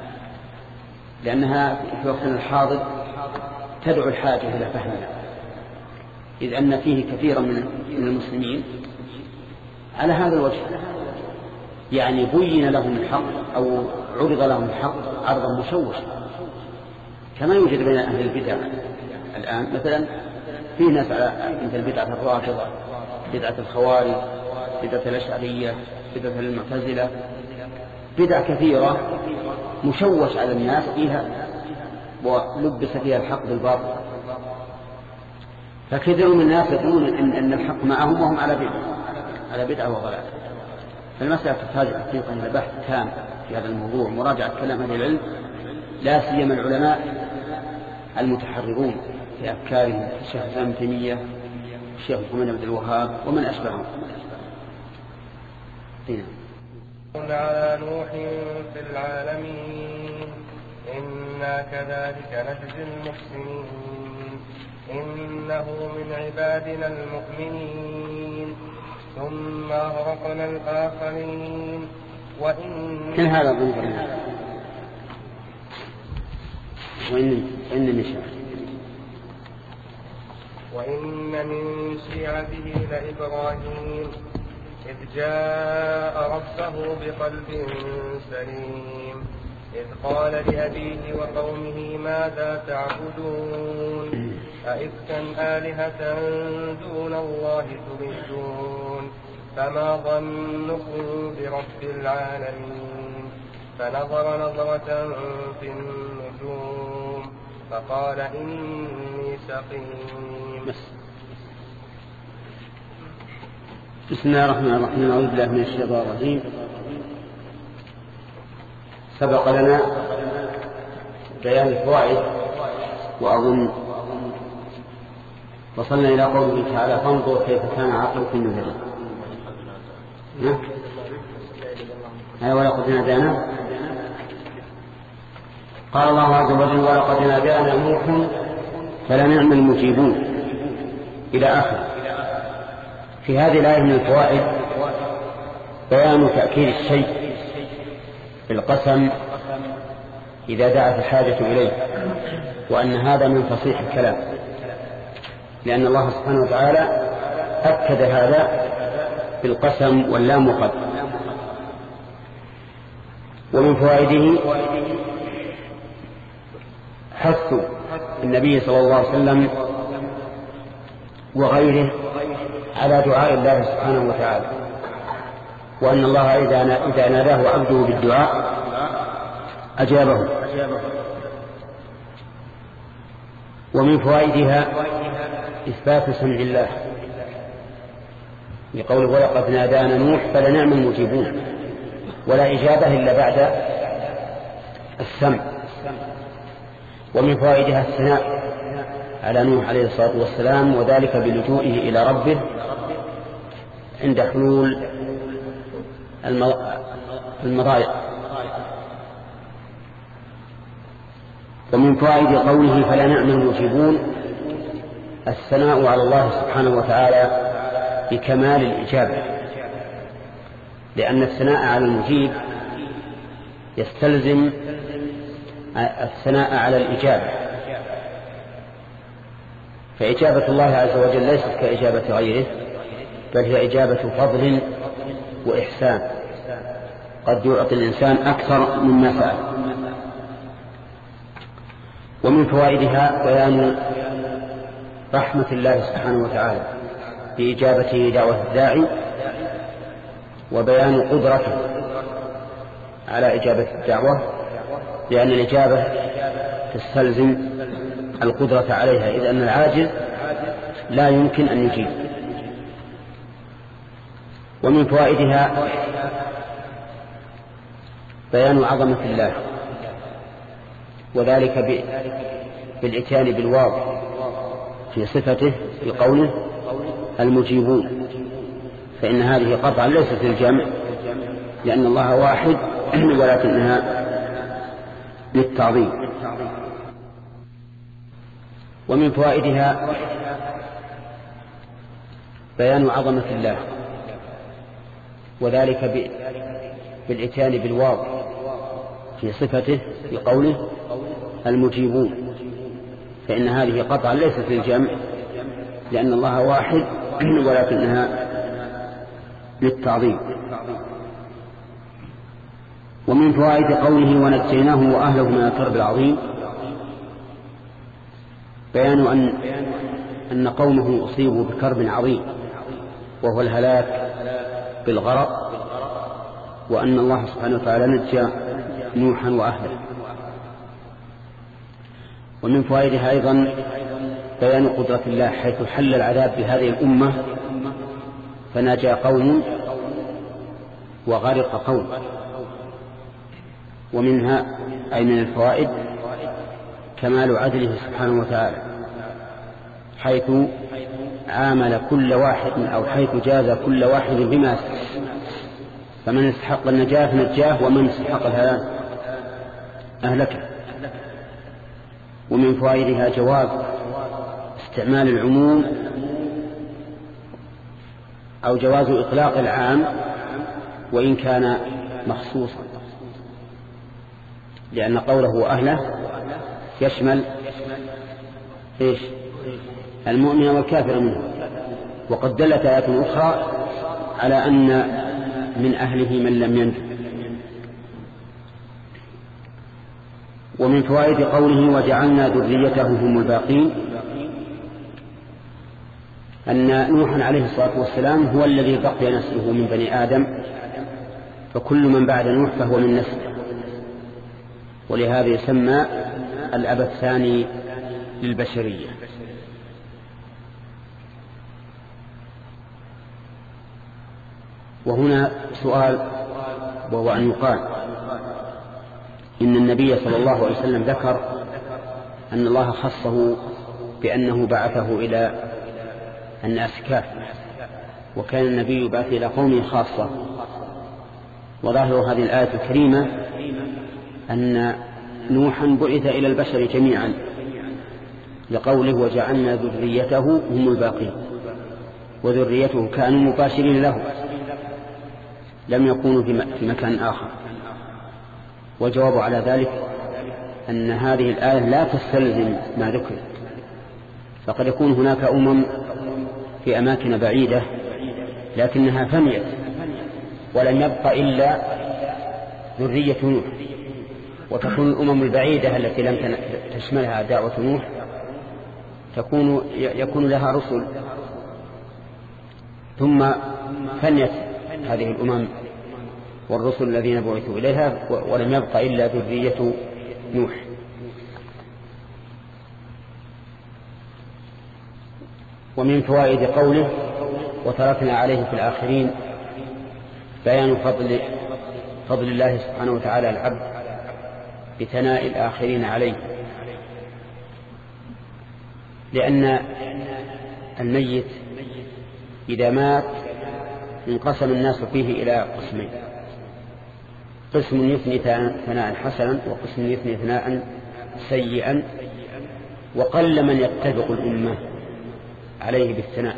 لأنها في وقتنا الحاضر تدعو الحاجة إلى فهمها، إذ أن فيه كثيرا من المسلمين على هذا الوجه، يعني بين لهم الحق أو عرض لهم الحق عرضا مشوشا، كما يوجد بين أهل البدع الآن. مثلا في ناس على مثل بدعة الرافضة، بدعة الخوارج، بدعة الأشعرية، بدعة المعتزلة، بدع كثيرة مشوش على الناس فيها ولبس فيها الحق بالباطل، فكثير من الناس يقولون إن, إن الحق معهم وهم على بدعة على بدعة وضلال. فالمسألة تحتاج حقيقة إلى بحث تام في هذا الموضوع، مراجعة كلام أهل العلم، لا سيما العلماء المتحررون في أفكارهم، الشيخ ابن تيمية، الشيخ محمد بن الوهاب ومن أشبههم. على نوح في العالمين إنا كذلك نجزي المحسنين إنه من عبادنا المؤمنين ثم أغرقنا الآخرين. وإن كل هذا ضمن وإن إن نشاء وإن من شيعته لإبراهيم إذ جاء ربه بقلب سليم إذ قال لأبيه وقومه ماذا تعبدون أئفكا آلهة دون الله تريدون فما ظنكم برب العالمين. فنظر نظرة في النجوم فقال إني سقيم. بسم الله الرحمن الرحيم. أعوذ بالله من الشيطان الرجيم. سبق لنا بيان الفوائد وأظن وصلنا إلى قوله تعالى فانظر كيف كان عاقبة النذر. أي ولقد نادانا. قال الله عز وجل ولقد نادانا نوح فلنعم المجيبون إلى آخر. في هذه الآية من الفوائد بيان تأكيد الشيء بالقسم إذا دعت الحاجة إليه، وأن هذا من فصيح الكلام، لأن الله سبحانه وتعالى أكد هذا بالقسم واللام قد. ومن فوائده حث النبي صلى الله عليه وسلم وغيره على دعاء الله سبحانه وتعالى، وأن الله إذا ناداه عبده بالدعاء أجابه. ومن فوائدها إثبات سمع الله لقوله ولقد نادانا نوح فلنعم المجيبون، ولا إجابة إلا بعد السمع. ومن فوائدها الثناء على نوح عليه الصلاة والسلام، وذلك بلجوئه إلى ربه عند حلول المضايق. ومن فوائد قوله فلا نعم المجيبون الثناء على الله سبحانه وتعالى بكمال الإجابة، لأن الثناء على المجيب يستلزم الثناء على الإجابة، فإجابة الله عز وجل ليست كإجابة غيره، بل هي إجابة فضل وإحسان، قد يعطي الإنسان أكثر مما سأل. ومن فوائدها بيان رحمة الله سبحانه وتعالى بإجابته دعوة الداعي، وبيان قدرته على إجابة الدعوة، لأن الإجابة تستلزم القدرة عليها، إذ أن العاجز لا يمكن أن يجيب. ومن فوائدها بيان عظمة الله، وذلك بالإتيان بالواو في صفته بقوله المجيبون، فإن هذه قطعا ليست الجمع، لأن الله واحد ولكنها للتعظيم. ومن فوائدها بيان عظمة الله، وذلك بالإتيان بالواو في صفته بقوله المجيبون، فإن هذه قطعا ليست للجمع، لأن الله واحد ولكنها للتعظيم. ومن فوائد قوله ونجيناه وأهله من الكرب العظيم بيان أن, أن قومه أصيبوا بكرب عظيم وهو الهلاك بالغرق، وأن الله سبحانه وتعالى نجى نوحا وأهله. ومن فوائدها أيضا بيان قدرة الله، حيث حل العذاب بهذه الأمة فنجى قوم وغرق قوم. ومنها أي من الفوائد كمال عدله سبحانه وتعالى، حيث عامل كل واحد أو حيث جاز كل واحد بما استحق، فمن استحق النجاة نجاه، ومن استحق الهلاك أهلكه. ومن فوائدها جواز استعمال العموم أو جواز إطلاق العام وإن كان مخصوصا، لأن قوله أهله يشمل إيش؟ المؤمن والكافر منه. وقد دلت آيات أخرى على أن من أهله من لم ينجو. ومن فوائد قوله وجعلنا ذريته هم الباقين أن نوحا عليه الصلاة والسلام هو الذي بقي نسله من بني آدم، فكل من بعد نوح فهو من نسله، ولهذا يسمى الأب الثاني للبشرية. وهنا سؤال، وهو أن يقال إن النبي صلى الله عليه وسلم ذكر أن الله خصه بأنه بعثه إلى الناس كافة، وكان النبي يبعث إلى قومه خاصة. وظاهر هذه الآية الكريمة أن نوحا بعث إلى البشر جميعا، لقوله وجعلنا ذريته هم الباقين، وذريته كانوا مباشرين له، لم يكونوا في مكان آخر. والجواب على ذلك أن هذه الآية لا تستلزم ما ذكر، فقد يكون هناك أمم في أماكن بعيدة لكنها فنيت ولم يبق إلا ذرية نوح، وتكون الأمم البعيدة التي لم تشملها دعوة نوح تكون يكون لها رسل، ثم فنيت هذه الأمم والرسل الذين بعثوا إليها ولم يبق إلا ذرية نوح. ومن فوائد قوله وتركنا عليه في الآخرين بيان فضل فضل الله سبحانه وتعالى العبد بثناء الآخرين عليه، لأن الميت إذا مات انقسم الناس فيه إلى قسمين: قسم يثني ثناء حسنا، وقسم يثني ثناء سيئا، وقل من يتفق الأمة عليه بالثناء.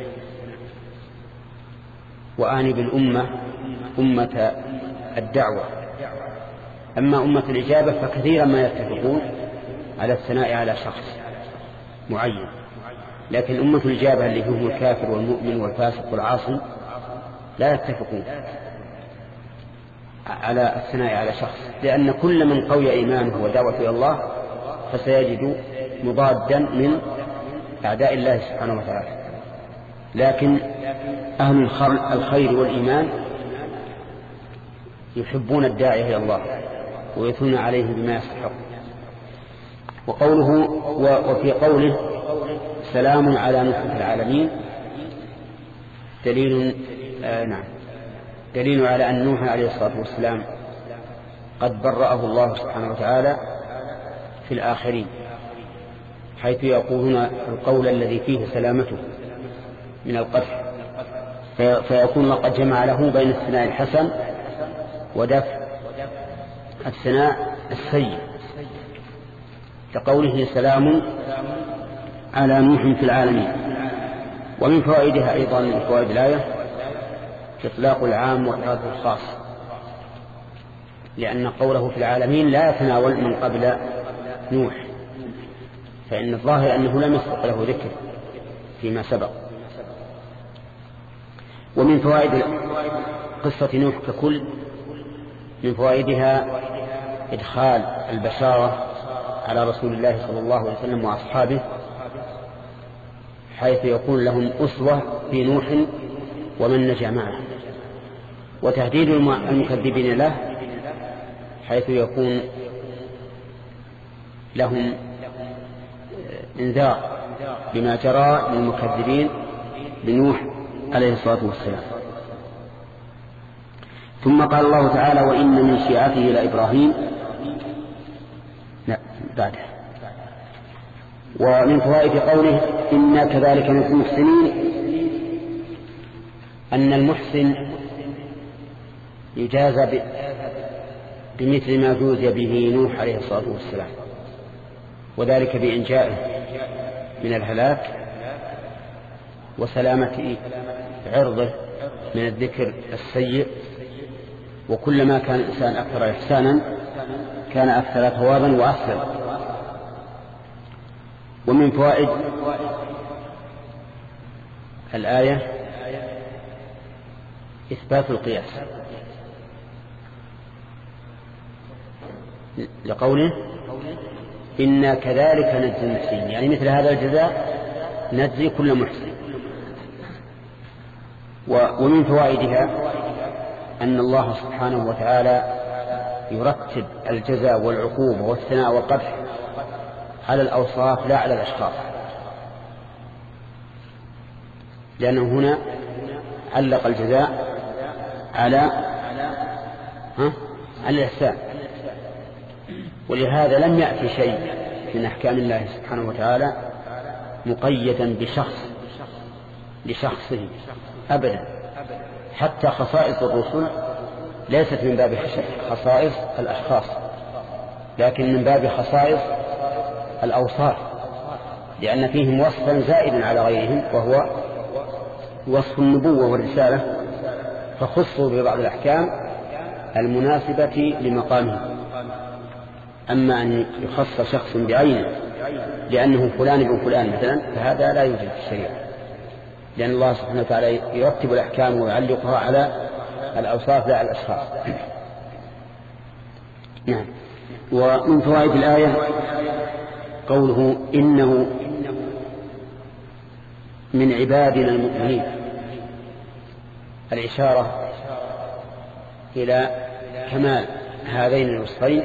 وآني بالأمة أمة الدعوة. أما أمة الإجابة فكثيرا ما يتفقون على الثناء على شخص معين، لكن أمة الإجابة اللي هم الكافر والمؤمن والفاسق والعاصي لا يتفقون على الثناء على شخص، لأن كل من قوي إيمانه ودعوة إلى الله فسيجد مضادا من أعداء الله سبحانه وتعالى. لكن أهل الخير والإيمان يحبون الداعي إلى الله ويثنون عليه بما يستحق. وقوله وفي قوله سلام على نوح في العالمين دليل آه نعم دليل على أن نوح عليه الصلاة والسلام قد برأه الله سبحانه وتعالى في الآخرين، حيث يقولون القول الذي فيه سلامته من القدح، فيكون قد جمع له بين الثناء الحسن ودفع الثناء السيء، كقوله سلام على نوح في العالمين. ومن فوائدها أيضا من فوائد الآية إطلاق العام وإرادة الخاص، لأن قوله في العالمين لا يتناول من قبل نوح، فإن الظاهر أنه لم يسبق له ذكر فيما سبق. ومن فوائد قصة نوح ككل، من فوائدها إدخال البشارة على رسول الله صلى الله عليه وسلم وأصحابه، حيث يكون لهم أسوة في نوح ومن نجا معه، وتهديد المكذبين له، حيث يكون لهم انذار بما جرى للمكذبين بنوح عليه الصلاة والسلام. ثم قال الله تعالى وإن من شيعته لإبراهيم، لا بعده. ومن فوائد قوله إنا كذلك نجزي المحسنين أن المحسن يجازى بمثل ما جوزي به نوح عليه الصلاة والسلام، وذلك بإنجائه من الهلاك وسلامة عرضه من الذكر السيء. وكلما كان الإنسان أكثر إحسانا كان أكثر ثوابا وأحسن. ومن فوائد الآية إثبات القياس، لقوله إنا كذلك نجزي المحسنين، يعني مثل هذا الجزاء نجزي كل محسن. ومن فوائدها أن الله سبحانه وتعالى يرتب الجزاء والعقوبة والثناء والقدح على الأوصاف لا على الأشخاص، لأنه هنا علق الجزاء على ها؟ على الإحسان، ولهذا لم يأتي شيء من أحكام الله سبحانه وتعالى مقيدا بشخص لشخصه أبدا. حتى خصائص الرسل ليست من باب خصائص الأشخاص، لكن من باب خصائص الأوصاف، لأن فيهم وصفا زائدا على غيرهم وهو وصف النبوة والرسالة، فخصوا ببعض الأحكام المناسبة لمقامه. أما أن يخص شخص بعينه لأنه فلان ابن فلان مثلا فهذا لا يوجد في الشريعة، لأن الله سبحانه وتعالى يرتب الأحكام ويعلقها على الأوصاف لا على الأشخاص. نعم. ومن فوائد الآية قوله إنه من عبادنا المؤمنين، الإشارة إلى كمال هذين الوصفين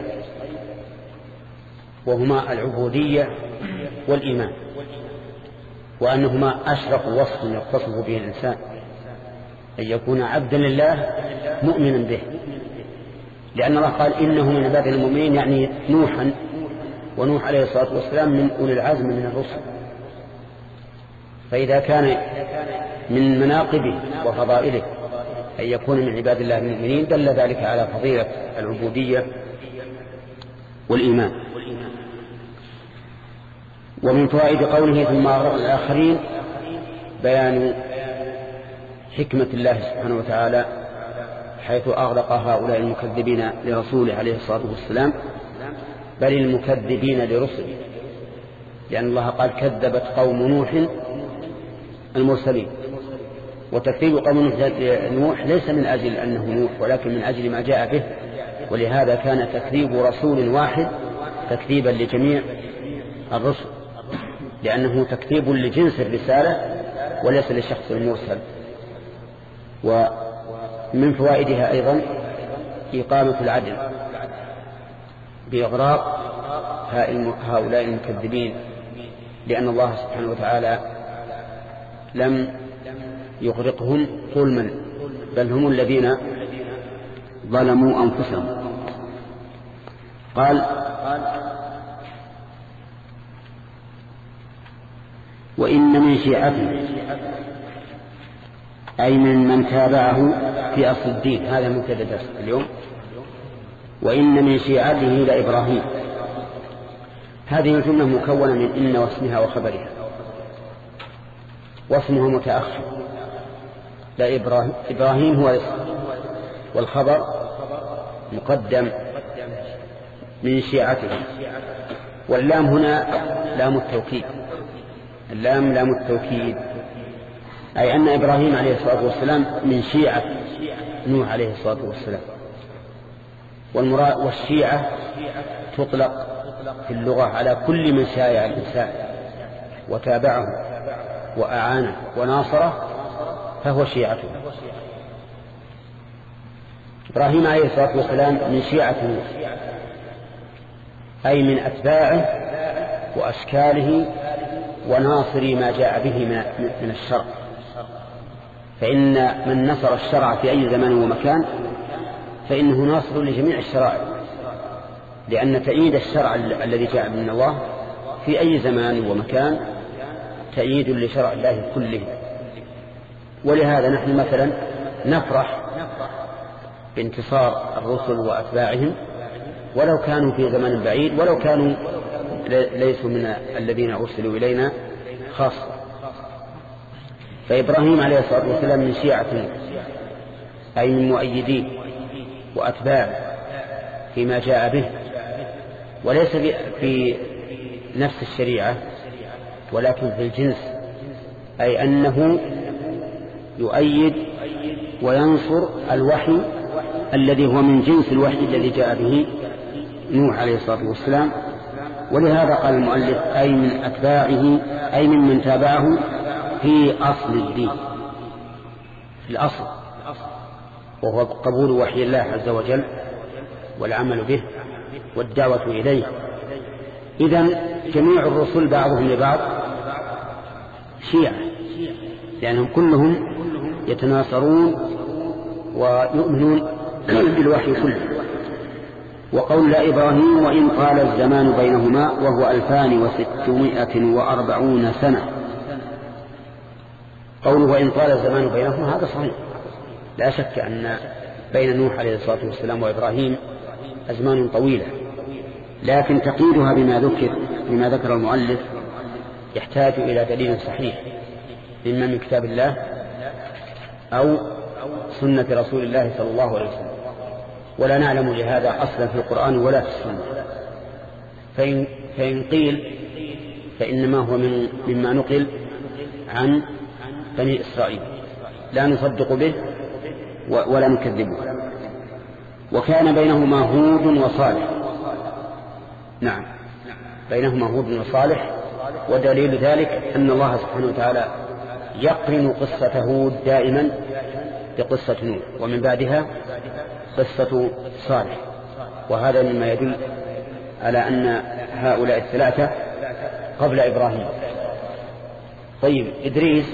وهما العبودية والإيمان، وأنهما أشرف وصف يتصف به الإنسان، أن يكون عبدا لله مؤمنا به، لأن الله قال إنه من عبادنا المؤمنين، يعني نوحا، ونوح عليه الصلاة والسلام من أولي العزم من الرسل، فإذا كان من مناقبه وفضائله أن يكون من عباد الله المؤمنين دل ذلك على فضيلة العبودية والإيمان. ومن فوائد قوله ثم أغرقنا الآخرين بيان حكمة الله سبحانه وتعالى حيث أغرق هؤلاء المكذبين لرسوله عليه الصلاة والسلام، بل المكذبين لرسله، لأن الله قال كذبت قوم نوح المرسلين. وتكذيب قوم نوح ليس من أجل أنه نوح، ولكن من أجل ما جاء به، ولهذا كان تكذيب رسول واحد تكذيبا لجميع الرسل، لأنه تكذيب لجنس الرسالة وليس للشخص المرسل. ومن فوائدها أيضا إقامة العدل بإغراق هؤلاء المكذبين، لأن الله سبحانه وتعالى لم يغرقهم ظلما، بل هم الذين ظلموا أنفسهم. قال وإن من شيعته أي من من تابعه في أصل الدين، هذا مبتدأ درس اليوم. وإن من شيعته لإبراهيم، هذه الجملة مكونة من إن واسمها وخبرها، واسمها متأخر، لا إبراهيم, إبراهيم هو اسم، والخبر مقدم من شيعته. واللام هنا لام التوكيد، اللام لام التوكيد، أي أن إبراهيم عليه الصلاة والسلام من شيعة نوح عليه الصلاة والسلام. والمراد والشيعة تطلق في اللغة على كل من شايع الإنسان وتابعه وأعانه وناصره فهو شيعته. إبراهيم عليه الصلاة والسلام من شيعة نوح، أي من أتباعه وأشكاله وناصري ما جاء به من الشرع. فإن من نصر الشرع في أي زمان ومكان فإنه ناصر لجميع الشرائع، لأن تأييد الشرع الذي جاء من الله في أي زمان ومكان تأييد لشرع الله كله. ولهذا نحن مثلا نفرح بانتصار الرسل وأتباعهم ولو كانوا في زمن بعيد، ولو كانوا ليسوا من الذين أرسلوا إلينا خاصة. فإبراهيم عليه الصلاة والسلام من شيعة أي من مؤيدين وأتباع فيما جاء به، وليس في نفس الشريعة ولكن في الجنس، أي أنه يؤيد وينصر الوحي الذي هو من جنس الوحي الذي جاء به نوح عليه الصلاة والسلام. ولهذا قال المؤلف أي من أتباعه أي من من تابعه في أصل الدين، في الأصل، وهو قبول وحي الله عز وجل والعمل به والدعوة إليه. إذن جميع الرسل بعضهم لبعض شيعة، لأنهم كلهم يتناصرون ويؤمنون بالوحي كله. وقول لا إبراهيم وإن طال الزمان بينهما وهو ألفان وستمائة وأربعون سنة. قوله وإن طال الزمان بينهما هذا صحيح، لا شك أن بين نوح عليه الصلاة والسلام وإبراهيم أزمان طويلة، لكن تقييدها بما ذكر بما ذكر المؤلف يحتاج إلى دليل صحيح إما من كتاب الله أو سنة رسول الله صلى الله عليه وسلم، ولا نعلم لهذا أصلا في القرآن ولا في السنة. فإن, فإن قيل فإنما هو من مما نقل عن بني إسرائيل لا نصدق به ولا نكذبه. وكان بينهما هود وصالح، نعم بينهما هود وصالح، ودليل ذلك أن الله سبحانه وتعالى يقرن قصة هود دائما بقصة نوح ومن بعدها قصة صالح، وهذا مما يدل على أن هؤلاء الثلاثة قبل إبراهيم. طيب إدريس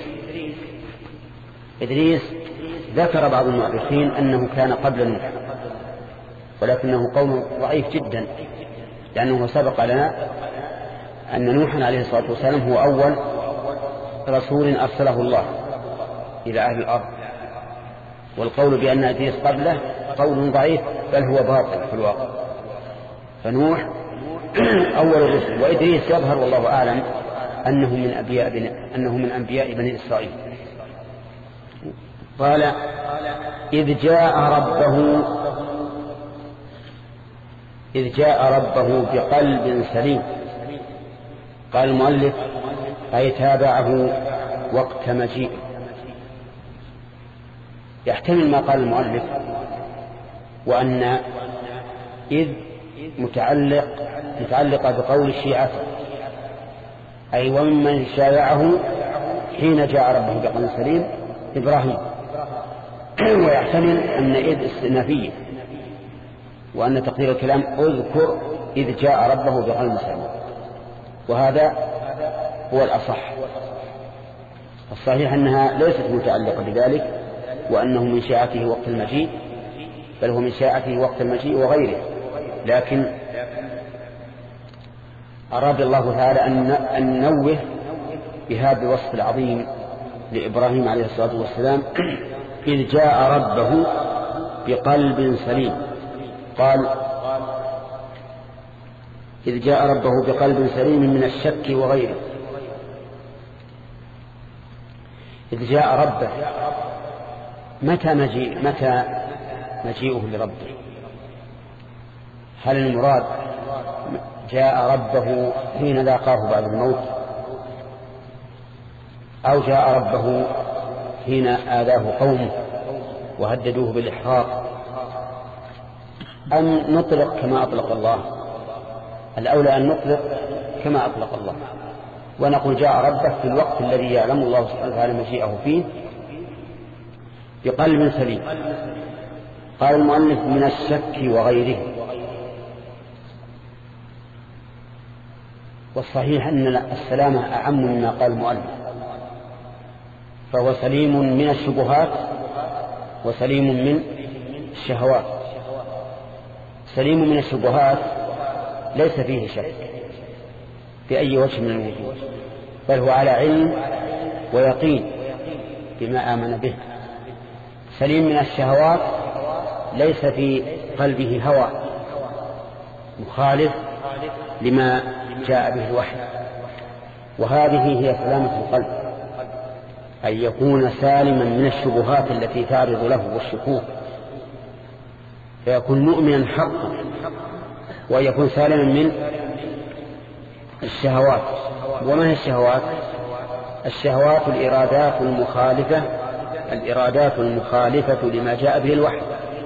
إدريس ذكر بعض المؤرخين أنه كان قبل نوح، ولكنه قول ضعيف جدا، لأنه سبق لنا أن نوحا عليه الصلاة والسلام هو أول رسول أرسله الله إلى أهل الأرض، والقول بأن إدريس قبله قول ضعيف بل هو باطل في الواقع. فنوح أول الرسل، وإدريس يظهر والله أعلم أنه من أنبياء بني أنه من أنبياء بني إسرائيل. قال إذ جاء ربه إذ جاء ربه بقلب سليم. قال المؤلف أي تابعه وقت مجيء. يحتمل ما قال المؤلف، وأن إذ متعلق متعلقة بقول الشيعة، أي وممن شايعه حين جاء ربه بقلب سليم إبراهيم. ويحتمل أن إذ استئنافية، وأن تقدير الكلام اذكر إذ جاء ربه بقلب سليم، وهذا هو الأصح. الصحيح أنها ليست متعلقة بذلك، وأنه من شيعته وقت المجيء، بل هو من شيعته وقت المجيء وغيره. لكن أراد الله تعالى أن ننوه بهذا الوصف العظيم لإبراهيم عليه الصلاة والسلام إذ جاء ربه بقلب سليم. قال إذ جاء ربه بقلب سليم من الشك وغيره. إذ جاء ربه، متى مجيء متى مجيئه لربه؟ هل المراد جاء ربه حين لاقاه بعد الموت، أو جاء ربه حين آذاه قومه وهددوه بالإحراق، أم نطلق كما أطلق الله؟ الأولى أن نطلق كما أطلق الله، ونقول جاء ربه في الوقت الذي يعلم الله سبحانه وتعالى مجيئه فيه بقلب سليم. قال المؤلف من الشك وغيره. والصحيح أن السلامة أعم مما قال المؤلف، فهو سليم من الشبهات وسليم من الشهوات. سليم من الشبهات ليس فيه شك بأي وجه من الوجوه، بل هو على علم ويقين بما آمن به. سليم من الشهوات ليس في قلبه هوى مخالف لما جاء به الوحي. وهذه هي سلامة القلب، أن يكون سالما من الشبهات التي تعرض له والشكوك، فيكون مؤمنا حقا، وأن يكون سالما من الشهوات. وما هي الشهوات؟ الشهوات الإرادات المخالفة الإرادات المخالفة لما جاء به الوحي.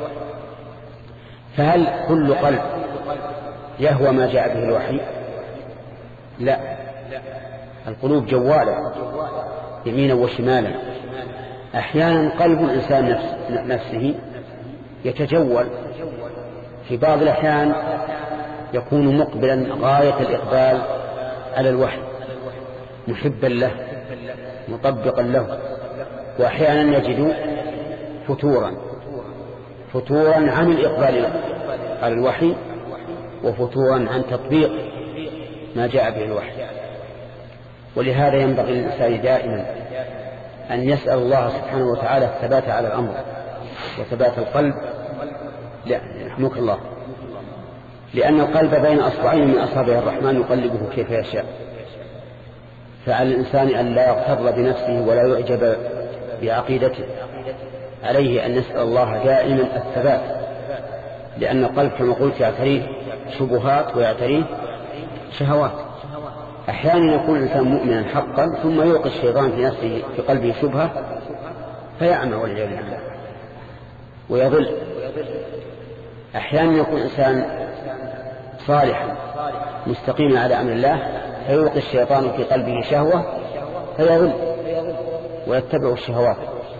فهل كل قلب يهوى ما جاء به الوحي؟ لا، القلوب جوالة يمينا وشمالا. أحيانا قلب الإنسان نفس نفسه يتجول، في بعض الأحيان يكون مقبلا غاية الإقبال على الوحي، محبا له مطبقا له، وأحيانا يجد فتورا فتورا عن الإقبال على الوحي، وفتورا عن تطبيق ما جاء به الوحي. ولهذا ينبغي للإنسان دائما أن يسأل الله سبحانه وتعالى الثبات على الأمر وثبات القلب. لا يرحمك الله، لأن القلب بين أصبعين من أصابع الرحمن يقلبه كيف يشاء. فعلى الإنسان أن لا يغتر بنفسه ولا يعجب بعقيدته، عليه أن يسأل الله دائما الثبات، لأن القلب كما قلت يعتريه شبهات ويعتريه شهوات. أحيانا يكون الإنسان مؤمنا حقا ثم يلقي الشيطان في نفسه في قلبه شبهة فيعمى والعياذ بالله ويضل. أحيانا يكون إنسان صالحا مستقيما على أمر الله فيلقي الشيطان في قلبه شهوة فيضل ويتبع الشهوات.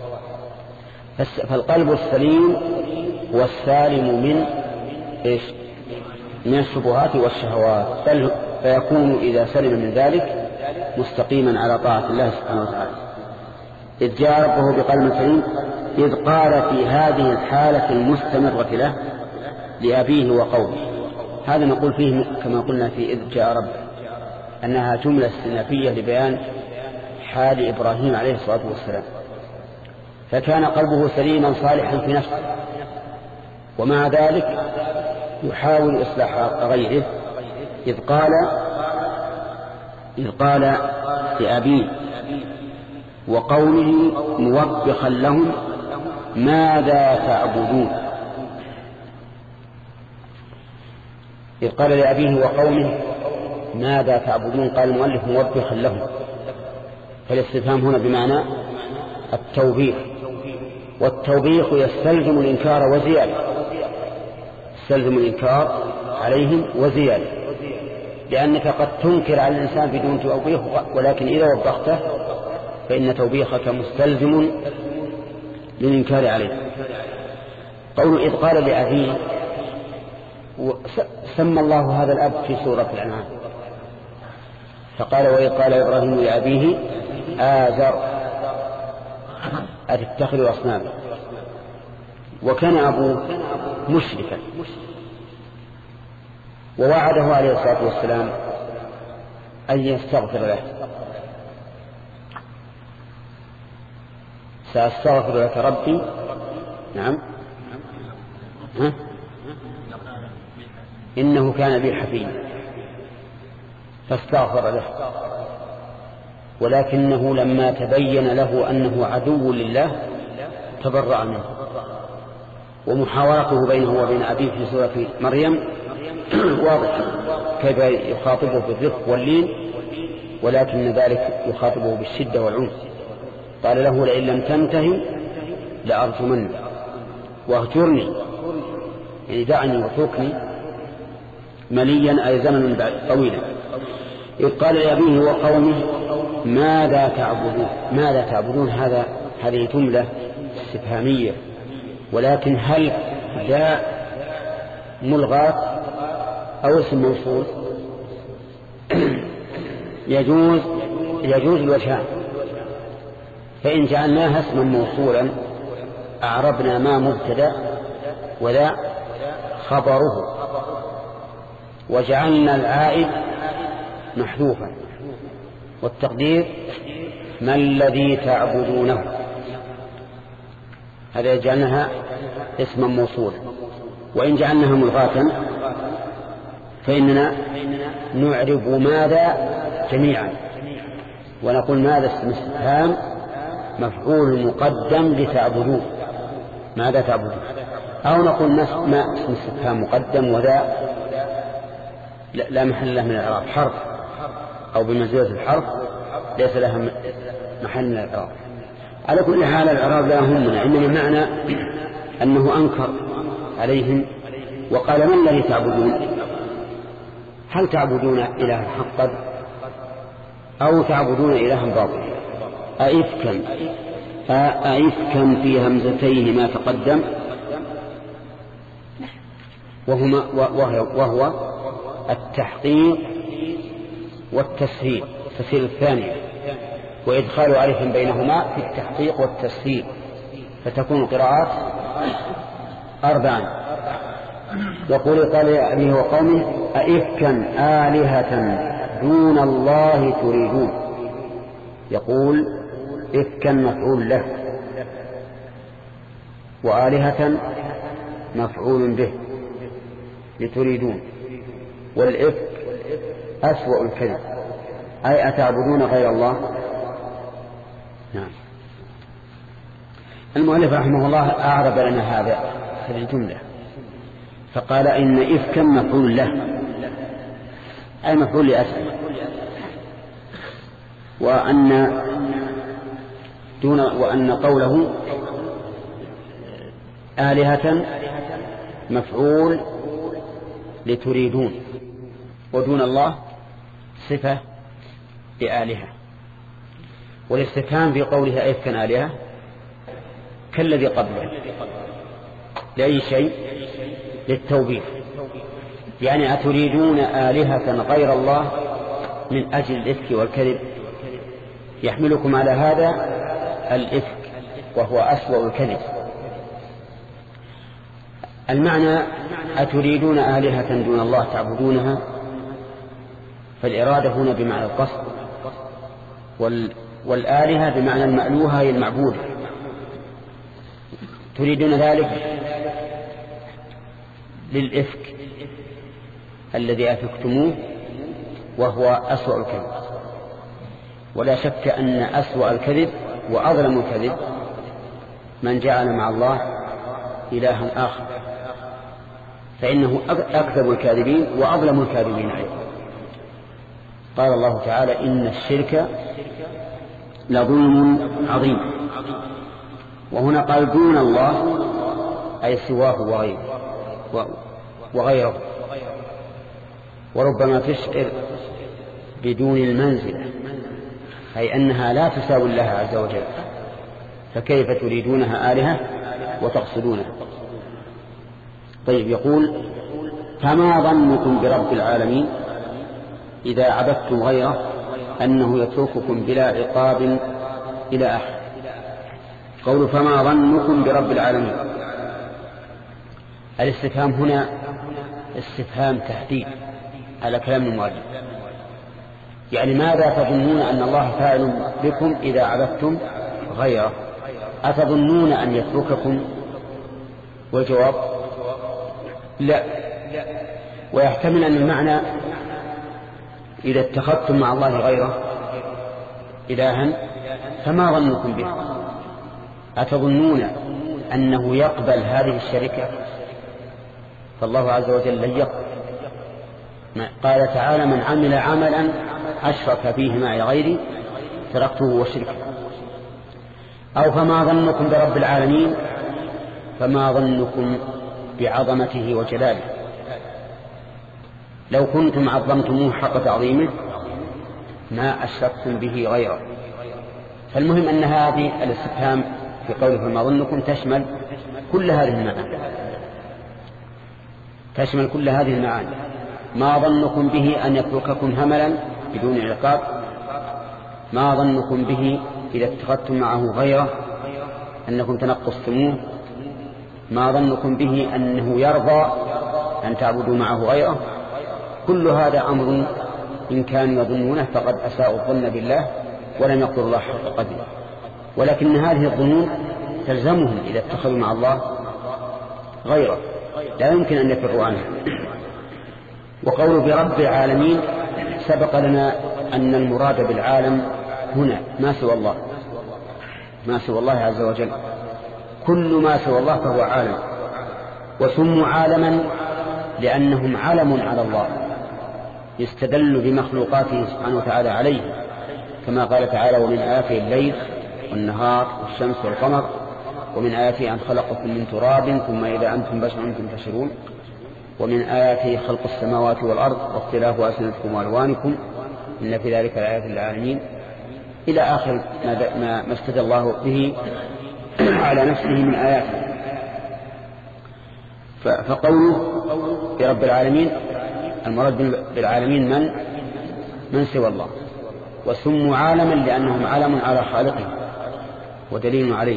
فالقلب السليم هو السالم من إيش؟ من الشبهات والشهوات، بل فيكون إذا سلم من ذلك مستقيما على طاعة الله سبحانه وتعالى. إذ جاء ربه بقلب سليم إذ قال في هذه الحالة المستمرة له لأبيه وقومه. هذا نقول فيه كما قلنا في إذ جاء ربه أنها جملة استئنافية لبيان حال إبراهيم عليه الصلاة والسلام، فكان قلبه سليما صالحا في نفسه، ومع ذلك يحاول إصلاح غيره، إذ قال إذ قال لأبيه وقومه موبخا لهم ماذا تعبدون. إذ قال لأبيه وقومه ماذا تعبدون، قال المؤلف موبخا لهم، فالاستفهام هنا بمعنى التوبيخ، والتوبيخ يستلزم الإنكار وزيادة، يستلزم الإنكار عليهم وزيادة، لأنك قد تنكر على الإنسان بدون توبيخ، ولكن إذا وبخته فإن توبيخك مستلزم للإنكار عليه. قول إذ قال لأبيه، سمى الله هذا الأب في سورة الأنعام، فقال وإذ قال إبراهيم لأبيه آزر أتتخذ أصناما، وكان أبوه مشركا، ووعده عليه الصلاة والسلام أن يستغفر له، سأستغفر لك ربي. نعم ها؟ إنه كان بي حفيا، فاستغفر له، ولكنه لما تبين له أنه عدو لله تبرأ منه. ومحاورته بينه وبين أبيه في سورة مريم واضح كيف يخاطبه بالرفق واللين، ولكن ذلك يخاطبه بالشدة والعنف. قال له لئن لم تنتهي لأرجمنك واهجرني، يعني دعني واتركني مليا أي زمنا طويلا. إذ قال لأبيه وقومه ماذا تعبدون، ماذا تعبدون هذا هذه جملة استفهامية، ولكن هل جاء ملغاة أو اسم موصول؟ يجوز يجوز الوجهان، فإن جعلناها اسما موصولا أعربنا ما مبتدأ وذا خبره، وجعلنا العائد محذوفا، والتقدير ما الذي تعبدونه، هذا جعلناها اسما موصولا. وإن جعلناها ملغاة فإننا نعرب ماذا جميعا، ونقول ماذا اسم استفهام مفعول مقدم لتعبدون، ماذا تعبدون، أو نقول ما اسم استفهام مقدم وذا لا محل له من الإعراب، حرف أو بمنزلة الحرف ليس لها محل من الإعراب. على كل حال الإعراب لا يهمنا، إنما معنى أنه أنكر عليهم وقال ما الذي تعبدون، هل تعبدون إلها حقا أو تعبدون إلها باطلا؟ أئفكا أئفكا في همزتين ما تقدم، وهما وهو التحقيق والتسهيل، التسهيل الثاني، وإدخال ألف بينهما في التحقيق والتسهيل، فتكون قراءات أربعا. يقول قال أبيه وقومه أئفكا آلهة دون الله تريدون، يقول إفكا مفعول له وآلهة مفعول به لتريدون، والإفك أسوأ الكذب، أي أتعبدون غير الله. نعم. المؤلف رحمه الله أعرب لنا هذا هذه الجملة، فقال إن إفكا مفعول له أي مفعول لأسفل، وأن دون وأن قوله آلهة مفعول لتريدون، ودون الله صفة لآلهة. والاستفهام في قولها إفكا آلهة كالذي قبله لأي شيء، للتوبيخ، يعني أتريدون آلهة غير الله من أجل الإفك والكذب، يحملكم على هذا الإفك وهو أسوأ الكذب. المعنى أتريدون آلهة دون الله تعبدونها، فالإرادة هنا بمعنى القصد، والآلهة بمعنى المألوهة هي المعبودة. تريدون ذلك للإفك الذي أفكتموه وهو أسوأ الكذب، ولا شك أن أسوأ الكذب وأظلم الكذب من جعل مع الله إلها آخر، فإنه أكذب الكاذبين وأظلم الكاذبين أيضا. قال الله تعالى إن الشرك لظلم عظيم، وهنا قال دون الله أي سواه وغيره وغيره وربما تشعر بدون المنزلة، أي أنها لا تساوي الله عز وجل، فكيف تريدونها آلهة وتقصدونها؟ طيب، يقول فما ظنكم برب العالمين إذا عبدتم غيره أنه يترككم بلا عقاب إلى آخر. قول فما ظنكم برب العالمين، الاستفهام هنا استفهام تهديد على كلام المؤلف، يعني ماذا تظنون أن الله فاعل بكم إذا عبدتم غيره؟ أتظنون أن يترككم؟ والجواب لا، ويحتمل أن المعنى إذا اتخذتم مع الله غيره إلها فما ظنكم به؟ أتظنون أنه يقبل هذه الشركة؟ فالله عز وجل لن يقبل. قال تعالى من عمل عملا أشرك فيه معي غيري تركته وشركه. أو فما ظنكم برب العالمين، فما ظنكم بعظمته وجلاله؟ لو كنتم عظمتموه حق تعظيمه ما أشركتم به غيره. فالمهم أن هذه الاستفهام في قوله فما ظنكم تشمل كل هذه المعاني، تشمل كل هذه المعاني. ما ظنكم به أن يترككم هملا بدون عقاب؟ ما ظنكم به إذا اتخذتم معه غيره أنكم تنقصتموه؟ ما ظنكم به أنه يرضى أن تعبدوا معه غيره؟ كل هذا أمر إن كانوا يظنونه فقد أساءوا الظن بالله ولم يقدر الله حق قدره. ولكن هذه الظنون تلزمهم إذا اتخذوا مع الله غيره، لا يمكن أن يفروا عنه. وقول برب العالمين سبق لنا أن المراد بالعالم هنا ما سوى الله، ما سوى الله عز وجل، كل ما سوى الله فهو عالم. وسموا عالما لأنهم علم على الله يستدل بمخلوقاته سبحانه وتعالى عليه، كما قال تعالى ومن آياته الليل والنهار والشمس والقمر ومن آياته أن خلقكم من تراب ثم إذا أنتم بشر تنتشرون ومن آياته خلق السماوات والأرض واختلاف ألسنتكم وألوانكم إن في ذلك لآيات للعالمين إلى آخر ما استدل الله به على نفسه من آياته. فقوله برب العالمين المراد بالعالمين من من سوى الله، وسموا عالما لأنهم علم على خالقه ودليل عليه.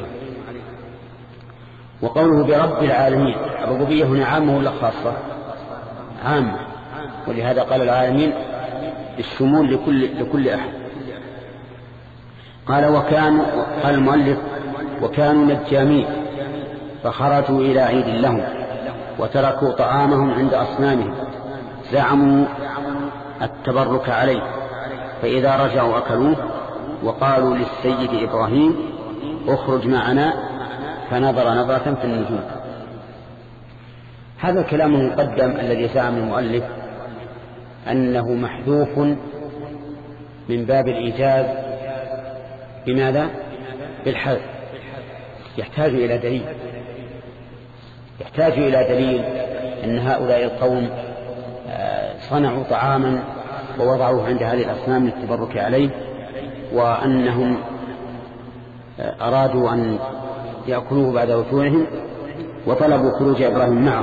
وقوله برب العالمين الربوبية هنا عامة ولا خاصة؟ عامة، ولهذا قال العالمين الشمول لكل, لكل أحد. قال وكانوا، قال المؤلف وكانوا نجامين فخرجوا إلى عيد لهم وتركوا طعامهم عند أصنامهم زعموا التبرك عليه، فإذا رجعوا أكلوه وقالوا للسيد إبراهيم اخرج معنا فنظر نظرة في النجوم. هذا الكلام المقدم الذي زعم المؤلف أنه محذوف من باب الإيجاز بماذا؟ بالحذف، يحتاج إلى دليل، يحتاج إلى دليل أن هؤلاء القوم صنعوا طعاما ووضعوه عند هذه الأصنام للتبرك عليه، وأنهم أرادوا أن يأكلوه بعد وفورهم وطلبوا خروج إبراهيم معه.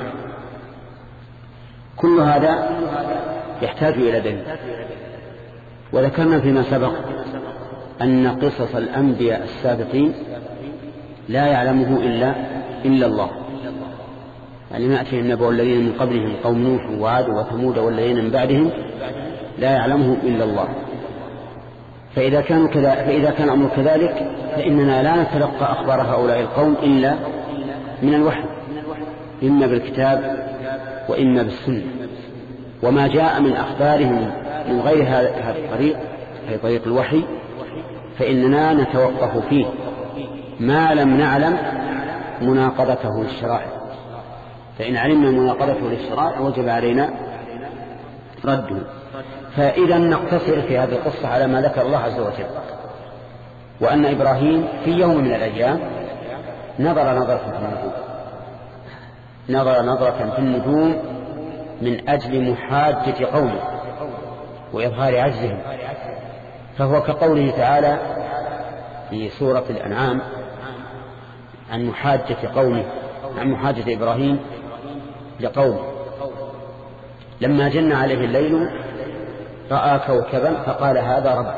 كل هذا يحتاج إلى دليل. وذكرنا فيما سبق أن قصص الأنبياء السابقين لا يعلمه إلا إلا الله، يعني ما يأتي النبأ الذين من قبلهم قوم نوح وعاد وثمود والذين من بعدهم لا يعلمه إلا الله. فإذا كان كذا فإذا كان الأمر كذلك فإننا لا نتلقى أخبار هؤلاء القوم إلا من الوحي، إما بالكتاب وإما بالسنة، وما جاء من أخبارهم من غير هذا الطريق أي طريق الوحي فإننا نتوقف فيه ما لم نعلم مناقضته للشرائع، فإن علمنا مناقضته للشرائع وجب علينا رده. فإذا نقتصر في هذه القصة على ما ذكر الله عز وجل، وأن إبراهيم في يوم من الأيام نظر نظرة في النجوم نظر نظرة في النجوم من أجل محاجة قومه وإظهار عجزهم، فهو كقوله تعالى في سورة الأنعام عن محاجة قومه عن محاجة إبراهيم لقومه لما جن عليه الليل رأى كوكبا فقال هذا رب،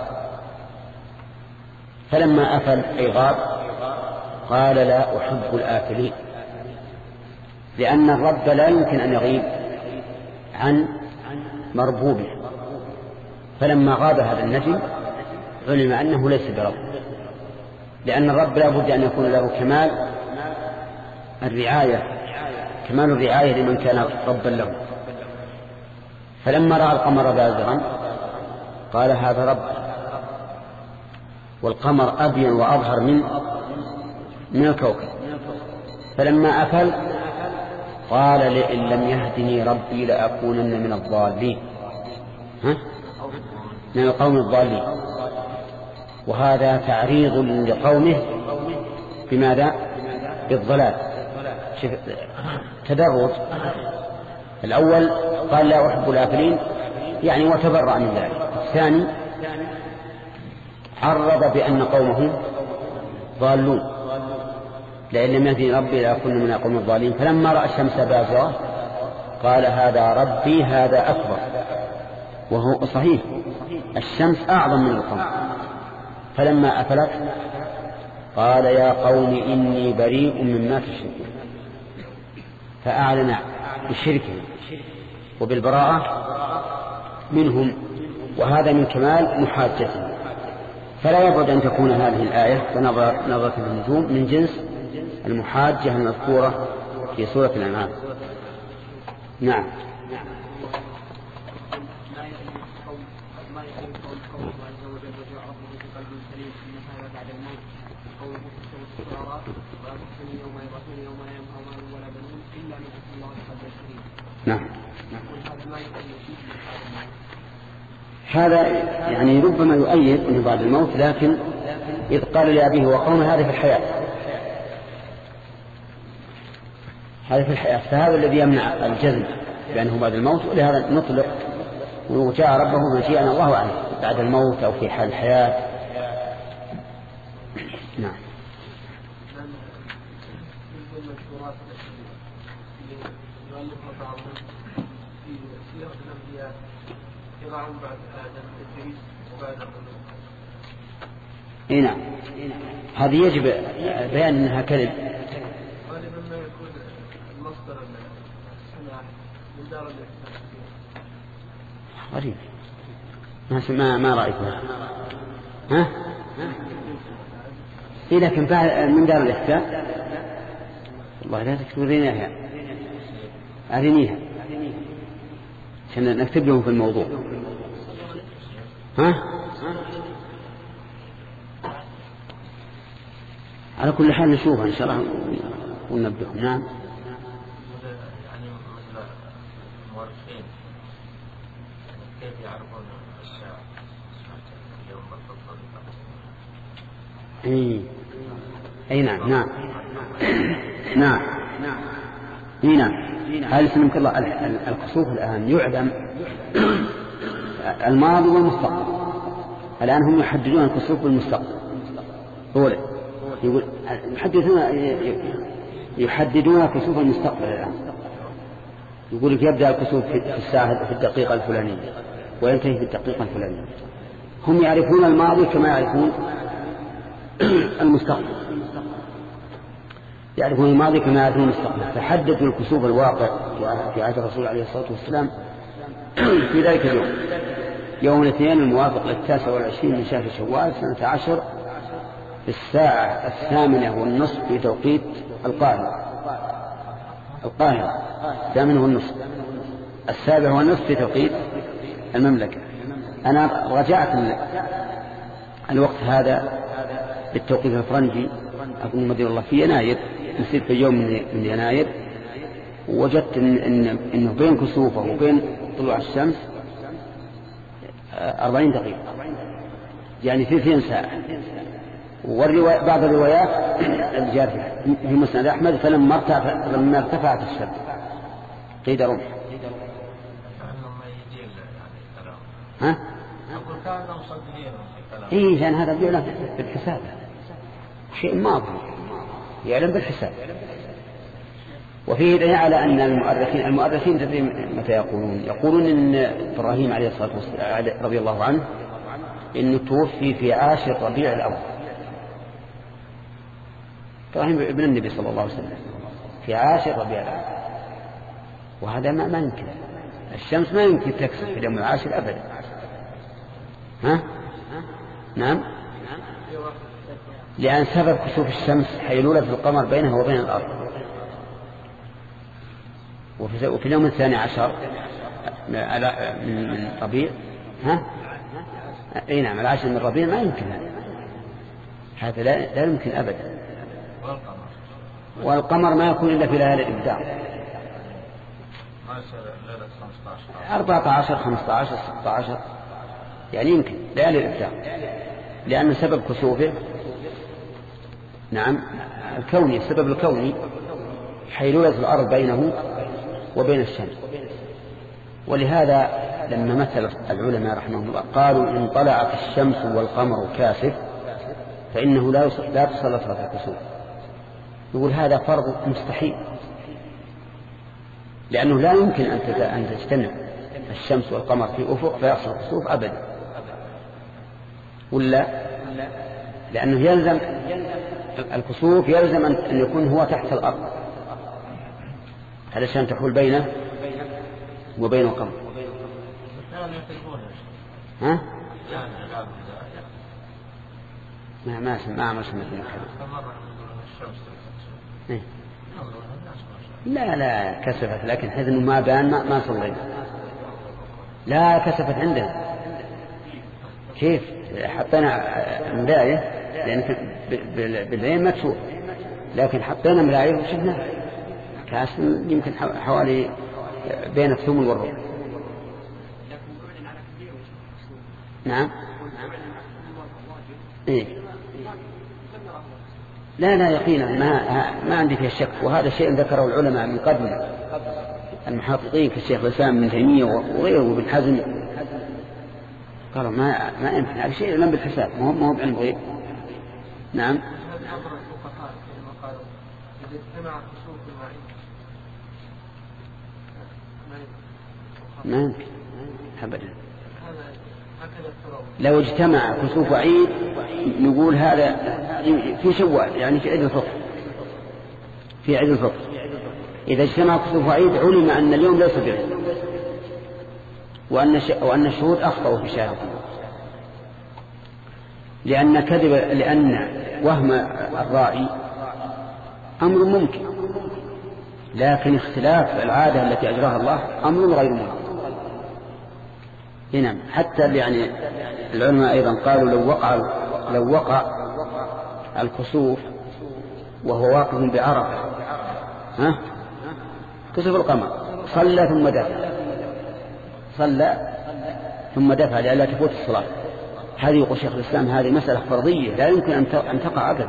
فلما أفل أي غاب قال لا أحب الآفلين، لأن الرب لا يمكن أن يغيب عن مربوبه، فلما غاب هذا النجم علم أنه ليس برب، لأن الرب لا بد أن يكون له كمال الرعاية كمال الرعاية لمن كان ربا له. فلما رأى القمر بازغا قال هذا رب، والقمر أبين وأظهر من من الكوكب، فلما أفل قال لئن لم يهدني ربي لأكونن من الضالين ها؟ من القوم الضالين. وهذا تعريض لقومه بماذا؟ بالضلال. تدرج. الأول قال لا أحب الآفلين يعني وتبرأ من ذلك. الثاني عرض بأن قومه ضالون، لئن لم يهدني ربي لأكون من القوم الضالين. فلما رأى الشمس بازغة قال هذا ربي هذا أكبر، وهو صحيح الشمس أعظم من القمر. فلما أفلت قال يا قوم إني بريء مما تشركون، فأعلن بشركه وبالبراءة منهم، وهذا من كمال محاجته. فلا يبعد أن تكون هذه الآية ونظرة النجوم من جنس المحاجة المذكورة في سورة الأنعام. نعم. نعم. هذا يعني ربما يؤيد أنه بعد الموت، لكن إذ قال لأبيه وقومه هذا في الحياة هذا في الحياة فهذا الذي يمنع الجزم بأنه بعد الموت، ولهذا نطلق وجاء ربه مجيئا الله عنه بعد الموت أو في حال الحياة. نعم. اي نعم، هذه يجب بيان انها كذب. غالبا ما يكون المصدر السماح من دار غريب. ما ما رايك ها؟ إيه لكن من دار الافتاء والله لا تكتبينها أرنيها عشان نكتب لهم في الموضوع. ها؟ على كل حال نشوفها إن شاء الله وننبههم. نعم. يعني مثل المؤرخين كيف يعرفون الشعر اليوم اي اي نعم نعم نعم اي نعم. هذا سلمك الله الكسوف الآن يعلم الماضي والمستقبل. الآن هم يحددون الكسوف بالمستقبل. هو يقول يحددون يحددون كسوف المستقبل الآن. يقول لك يبدأ الكسوف في الساعة في الدقيقة الفلانية وينتهي في الدقيقة الفلانية. هم يعرفون الماضي كما يعرفون المستقبل، يعرفون الماضي كما يعرفون المستقبل. فحددوا الكسوف الواقع في عهد الرسول عليه الصلاة والسلام في ذلك اليوم. يوم الاثنين الموافق للتاسع والعشرين من شهر شوال سنة عشر في الساعة الثامنة والنصف في توقيت القاهرة. القاهرة الثامنة والنصف، السابع والنصف في توقيت المملكة. أنا رجعت الوقت هذا بالتوقيت الفرنجي أظن مدير الله في يناير، نسيت في يوم من يناير، ووجدت إن إن إنه بين كسوفه وبين طلوع الشمس أربعين دقيقة، يعني ثلاثين ساعة. والرواية بعض الروايات الجارية في مسند أحمد فلما ارتفع لما ارتفعت الشمس قيد رمح. ها؟ إيه لأن هذا بيعلم بالحساب، شيء ماضي يعلم بالحساب. وفيه دليل على أن المؤرخين المؤرخين تدري متى يقولون يقولون إن إبراهيم عليه الصلاة والسلام رضي الله عنه إنه توفي في عاشر ربيع الأول. إبراهيم ابن النبي صلى الله عليه وسلم في عاشر ربيع الأول، وهذا ما ما يمكن. الشمس ما يمكن تكسف في اليوم العاشر أبدا. ها؟ نعم، لأن سبب كسوف الشمس حيلولة القمر بينها وبين الأرض. وفي اليوم الثاني عشر من ربيع، ها؟ اي نعم العاشر من ربيع ما يمكن هذا، هذا لا, لا يمكن أبدا. والقمر ما يكون إلا في ليالي الإبداع، أربعة عشر خمسة عشر ستة عشر يعني يمكن ليالي الإبداع، لأن سبب كسوفه نعم الكوني، السبب الكوني حيلولة الأرض بينه وبين الشمس. ولهذا لما مثل العلماء رحمهم الله قالوا إن طلعت الشمس والقمر كاسف فإنه لا لا تصلى صلاة الكسوف. يقول هذا فرض مستحيل، لأنه لا يمكن أن تجتمع الشمس والقمر في أفق فيحصل الكسوف أبدا، ولا لأنه يلزم الكسوف يلزم أن يكون هو تحت الأرض علشان تحول بينه وبين القمر. ها؟ ما ما ما ما سمعت إيه؟ لا لا كسفت، لكن حيث إنه ما بان ما, ما صلينا. لا كسفت عندنا كيف حطينا مراية، لأن بالعين ما تشوف، لكن حطينا مراية وشفناها كاس يمكن حوالي بين الثمن والربع. نعم إيه؟ لا لا يقينا ما, ما عندي فيه شك، وهذا شيء ذكره العلماء من قبل المحققين كالشيخ الإسلام ابن تيمية وغيره وابن حزم، قالوا ما ما يمكن هذا شيء لم بالحساب، ما هو ما هو بعلم غيب. نعم ما يمكن أبدا. لو اجتمع كسوف عيد نقول هذا في شوال، يعني في عيد الفطر، في عيد الفطر إذا اجتمع كسوف عيد علم أن اليوم ليس بعيد، وأن وأن الشهود أخطأوا في شهادته، لأن كذب لأن وهم الراعي أمر ممكن، لكن اختلاف العادة التي أجراها الله أمر غير ممكن. نعم حتى يعني العلماء أيضا قالوا لو وقع لو وقع الكسوف وهو واقف بعرفة، ها كسف القمر صلى ثم دفع صلى ثم دفع لئلا تفوت الصلاة، هذه يقول شيخ الإسلام هذه مسألة فرضية لا يمكن أن تقع أبدا.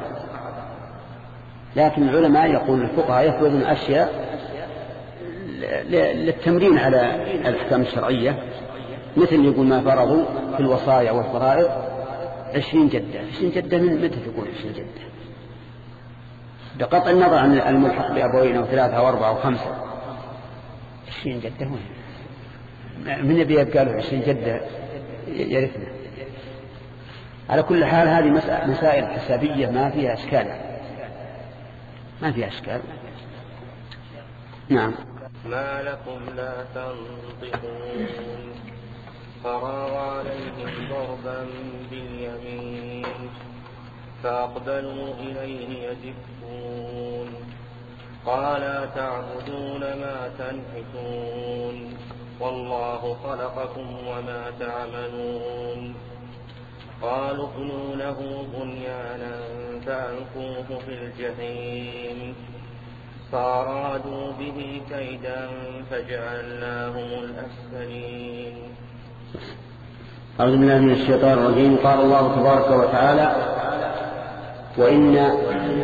لكن العلماء يقول الفقهاء يفرضون أشياء للتمرين على الأحكام الشرعية، مثل يقول ما فرضوا في الوصايا والفرائض عشرين جدة. عشرين جدة من متى تكون عشرين جدة؟ بقطع النظر عن الملحق بأبوين أو ثلاثة أو أربعة أو خمسة، عشرين جدة وين؟ من يبي قالوا عشرين جدة يرثنا. على كل حال هذه مسائل حسابية ما فيها أشكال، ما فيها أشكال. نعم. ما لكم لا تنطقون فراغ عليهم ضربا باليمين فأقبلوا إليه يزفون قال تعبدون ما تنحتون والله خلقكم وما تعملون قالوا ابنوا له بنيانا فألقوه في الجحيم فأرادوا به كيدا فجعلناهم الأسفلين. أعوذ بالله من الشيطان الرجيم. قال الله تبارك وتعالى وإن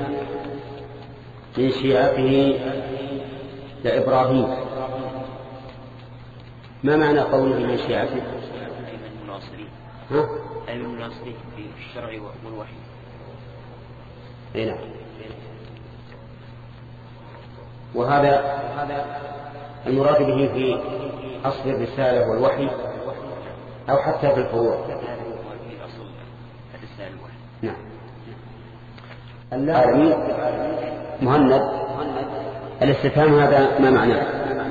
من شيعته لإبراهيم. ما معنى قوله من شيعته؟ من الناصرين. ها؟ أي من الناصرين في الشرع والوحي. أي نعم. وهذا المراد به في أصل الرسالة والوحي أو حتى في الفروع. نعم. العالمين مهند. الاستفهام هذا ما معناه؟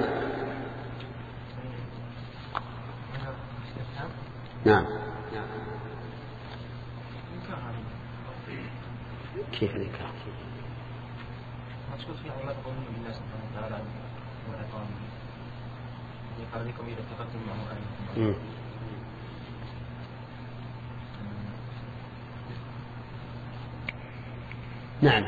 نعم. كيف الإنكار؟ في عماد قوله بالله سبحانه وتعالى والعقام يقال لكم إذا اتخذتم معه آية. نعم.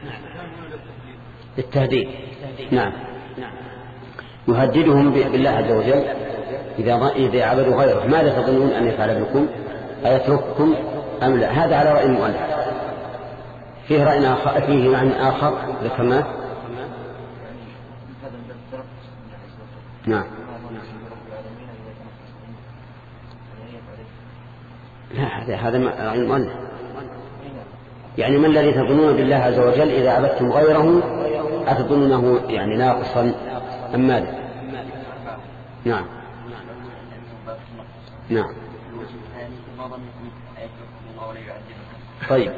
التهديد. نعم. يهددهم بالله عز وجل إذا إذا عبدوا غيره. ماذا تظنون أن يفعل بكم؟ أيترككم أم لا؟ هذا على رأي المؤلف. فيه رأي آخر، فيه معنى آخر ذكرناه. نعم. لا هذا هذا رأي المؤلف. يعني ما الذي تظنون بالله عز وجل إذا عبدتم غيره؟ أتظنونه يعني ناقصا أم ماذا؟ نعم. نعم. طيب.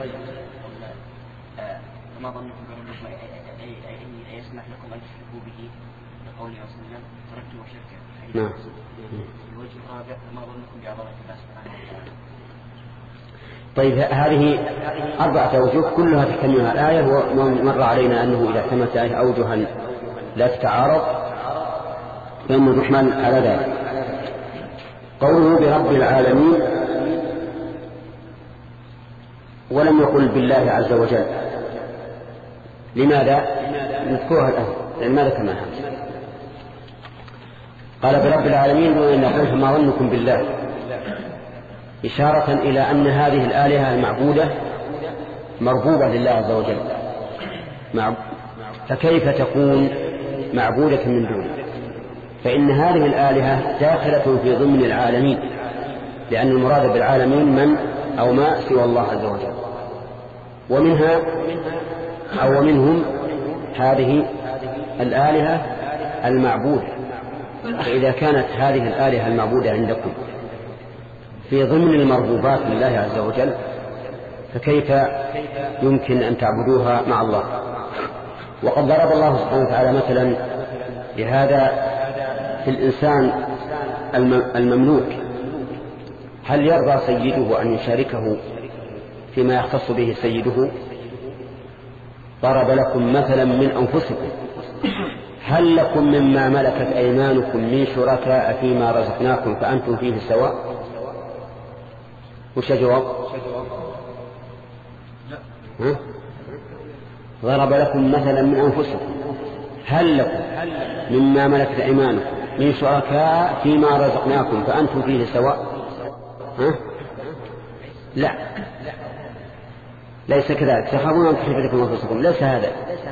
ما ظنكم بربكم أي يسمح لكم أن تشركوا به لقوله صلى الله عليه وسلم تركتم شركا. نعم. الوجه الرابع ما ظنكم بعظمة الله سبحانه وتعالى. طيب هذه أربعة أوجه كلها تحتملها الآية، ومر علينا أنه إذا احتملت آية أوجها لا تتعارض فإنه يحمل على ذلك. قوله برب العالمين ولم يقل بالله عز وجل. لماذا؟ نذكرها الآن لأن ما ذكرنا هذا. قال برب العالمين وإن يقول فما ظنكم بالله، إشارة إلى أن هذه الآلهة المعبودة مربوبة لله عز وجل، فكيف تكون معبودة من دونه؟ فإن هذه الآلهة داخلة في ضمن العالمين، لأن المراد بالعالمين من أو ما سوى الله عز وجل. ومنها أو منهم هذه الآلهة المعبودة. فإذا كانت هذه الآلهة المعبودة عندكم في ضمن المربوبات لله عز وجل، فكيف يمكن أن تعبدوها مع الله؟ وقد ضرب الله سبحانه وتعالى مثلا لهذا في الإنسان المملوك. هل يرضى سيده أن يشاركه فيما يختص به سيده؟ ضرب لكم مثلا من أنفسكم هل لكم مما ملكت أيمانكم من شركاء فيما رزقناكم فأنتم فيه سواء؟ وش الجواب؟ ها؟ ضرب لكم مثلا من أنفسكم هل لكم مما ملكت أيمانكم من شركاء فيما رزقناكم فأنتم فيه سواء؟ ها؟ لا، ليس كذلك. تخافون أن تحرقوا لكم أنفسكم، ليس هذا.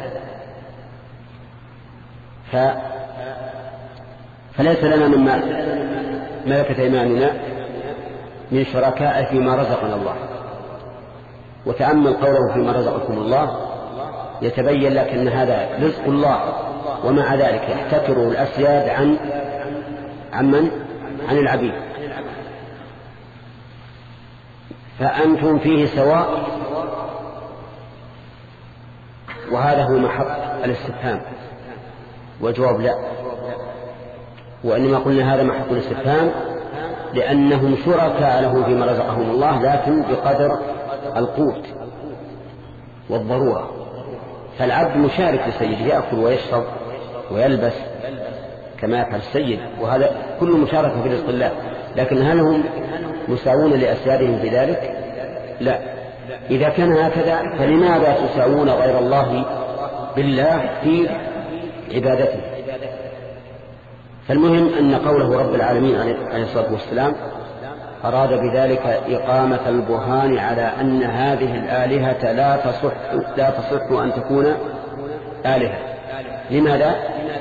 ف... فليس لنا مما ملكت أيماننا من شركاء فيما رزقنا الله. وتأمل قوله فيما رزقكم الله يتبين لك أن هذا رزق الله، ومع ذلك يحتكره الأسياد عن عن من؟ عن العبيد. فأنتم فيه سواء، وهذا هو محط الاستفهام، والجواب لا. وإنما قلنا هذا محط الاستفهام لأنهم شركاء له فيما رزقهم الله، لكن بقدر القوت والضرورة. فالعبد مشارك لسيده، يأكل ويشرب ويلبس كما يفعل السيد، وهذا كل مشاركة في رزق الله. لكن هل هم مساوون لأسيادهم في ذلك؟ لا. إذا كان هكذا فلماذا تساوون غير الله بالله في عبادته؟ فالمهم أن قوله رب العالمين عليه الصلاة والسلام أراد بذلك إقامة البرهان على أن هذه الآلهة لا تصح, لا تصح أن تكون آلهة. لماذا؟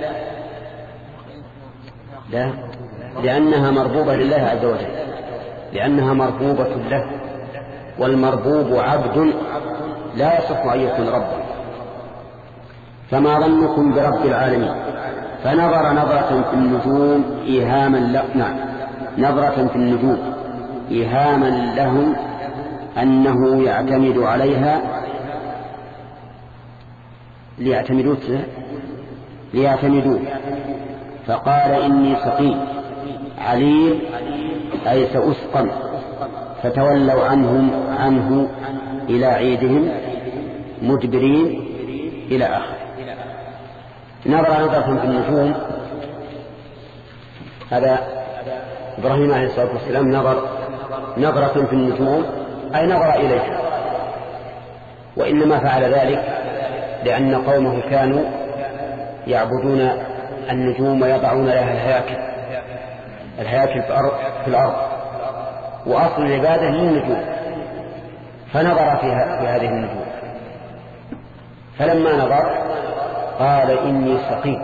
لا، لأنها مربوبة لله عز وجل، لأنها مربوبة له، والمربوب عبد لا يصح أن يكون ربا. فما ظنكم برب العالمين؟ فنظر نظرة في النجوم إيهاما لهم نظرة في النجوم إيهاما لهم أنه يعتمد عليها ليعتمدوا ليعتمدوا فقال إني سقيم عليل أي سأسقم، فتولوا عنهم عنه إلى عيدهم مدبرين إلى آخر. نظر نظرة في النجوم، هذا إبراهيم عليه الصلاة والسلام نظر نظرة في النجوم أي نظر إليها، وإنما فعل ذلك لأن قومه كانوا يعبدون النجوم ويضعون لها الهياكل الهياكل في الأرض، وأصل العبادة للنجوم، فنظر فيها في هذه النجوم. فلما نظر قال إني سقيم،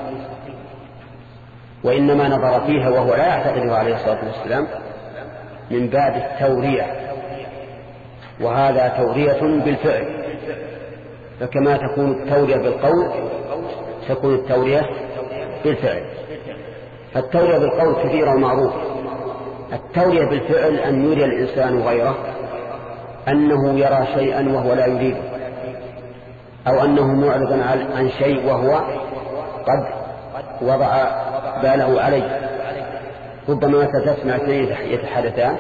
وإنما نظر فيها وهو لا يعتقده عليه الصلاة والسلام من باب التورية، وهذا تورية بالفعل. فكما تكون التورية بالقول تكون التورية بالفعل. فالتورية بالقول كثيرة ومعروفة. التورية بالفعل أن يري الإنسان غيره أنه يرى شيئا وهو لا يريده، أو أنه معرض عن شيء وهو قد وضع باله عليه. ربما تسمع اثنين يتحدثان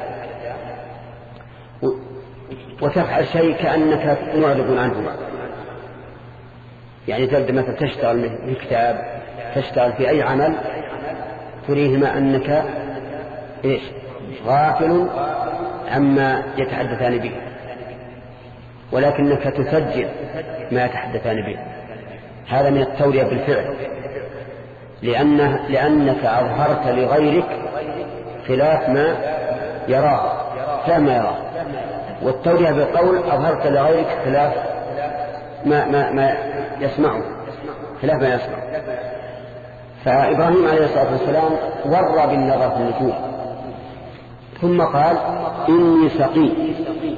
وتفعل شيء كأنك معرض عنه، يعني تبدأ مثلا تشتغل في كتاب، تشتغل في أي عمل، تريهما أنك إيش غافل عما يتحدثان به، ولكنك تسجل ما يتحدثان به. هذا من التورية بالفعل، لأنه لأنك أظهرت لغيرك خلاف ما يراه خلاف ما يراه. والتورية بالقول أظهرت لغيرك خلاف ما, ما, ما يسمعه خلاف ما يسمع. فإبراهيم عليه الصلاة والسلام ور بالنظر في النجوم، ثم قال إني سقيم،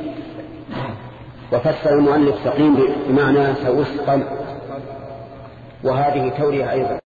وفسر المؤلف سقيم بمعنى سأسقم، وهذه تورية أيضا.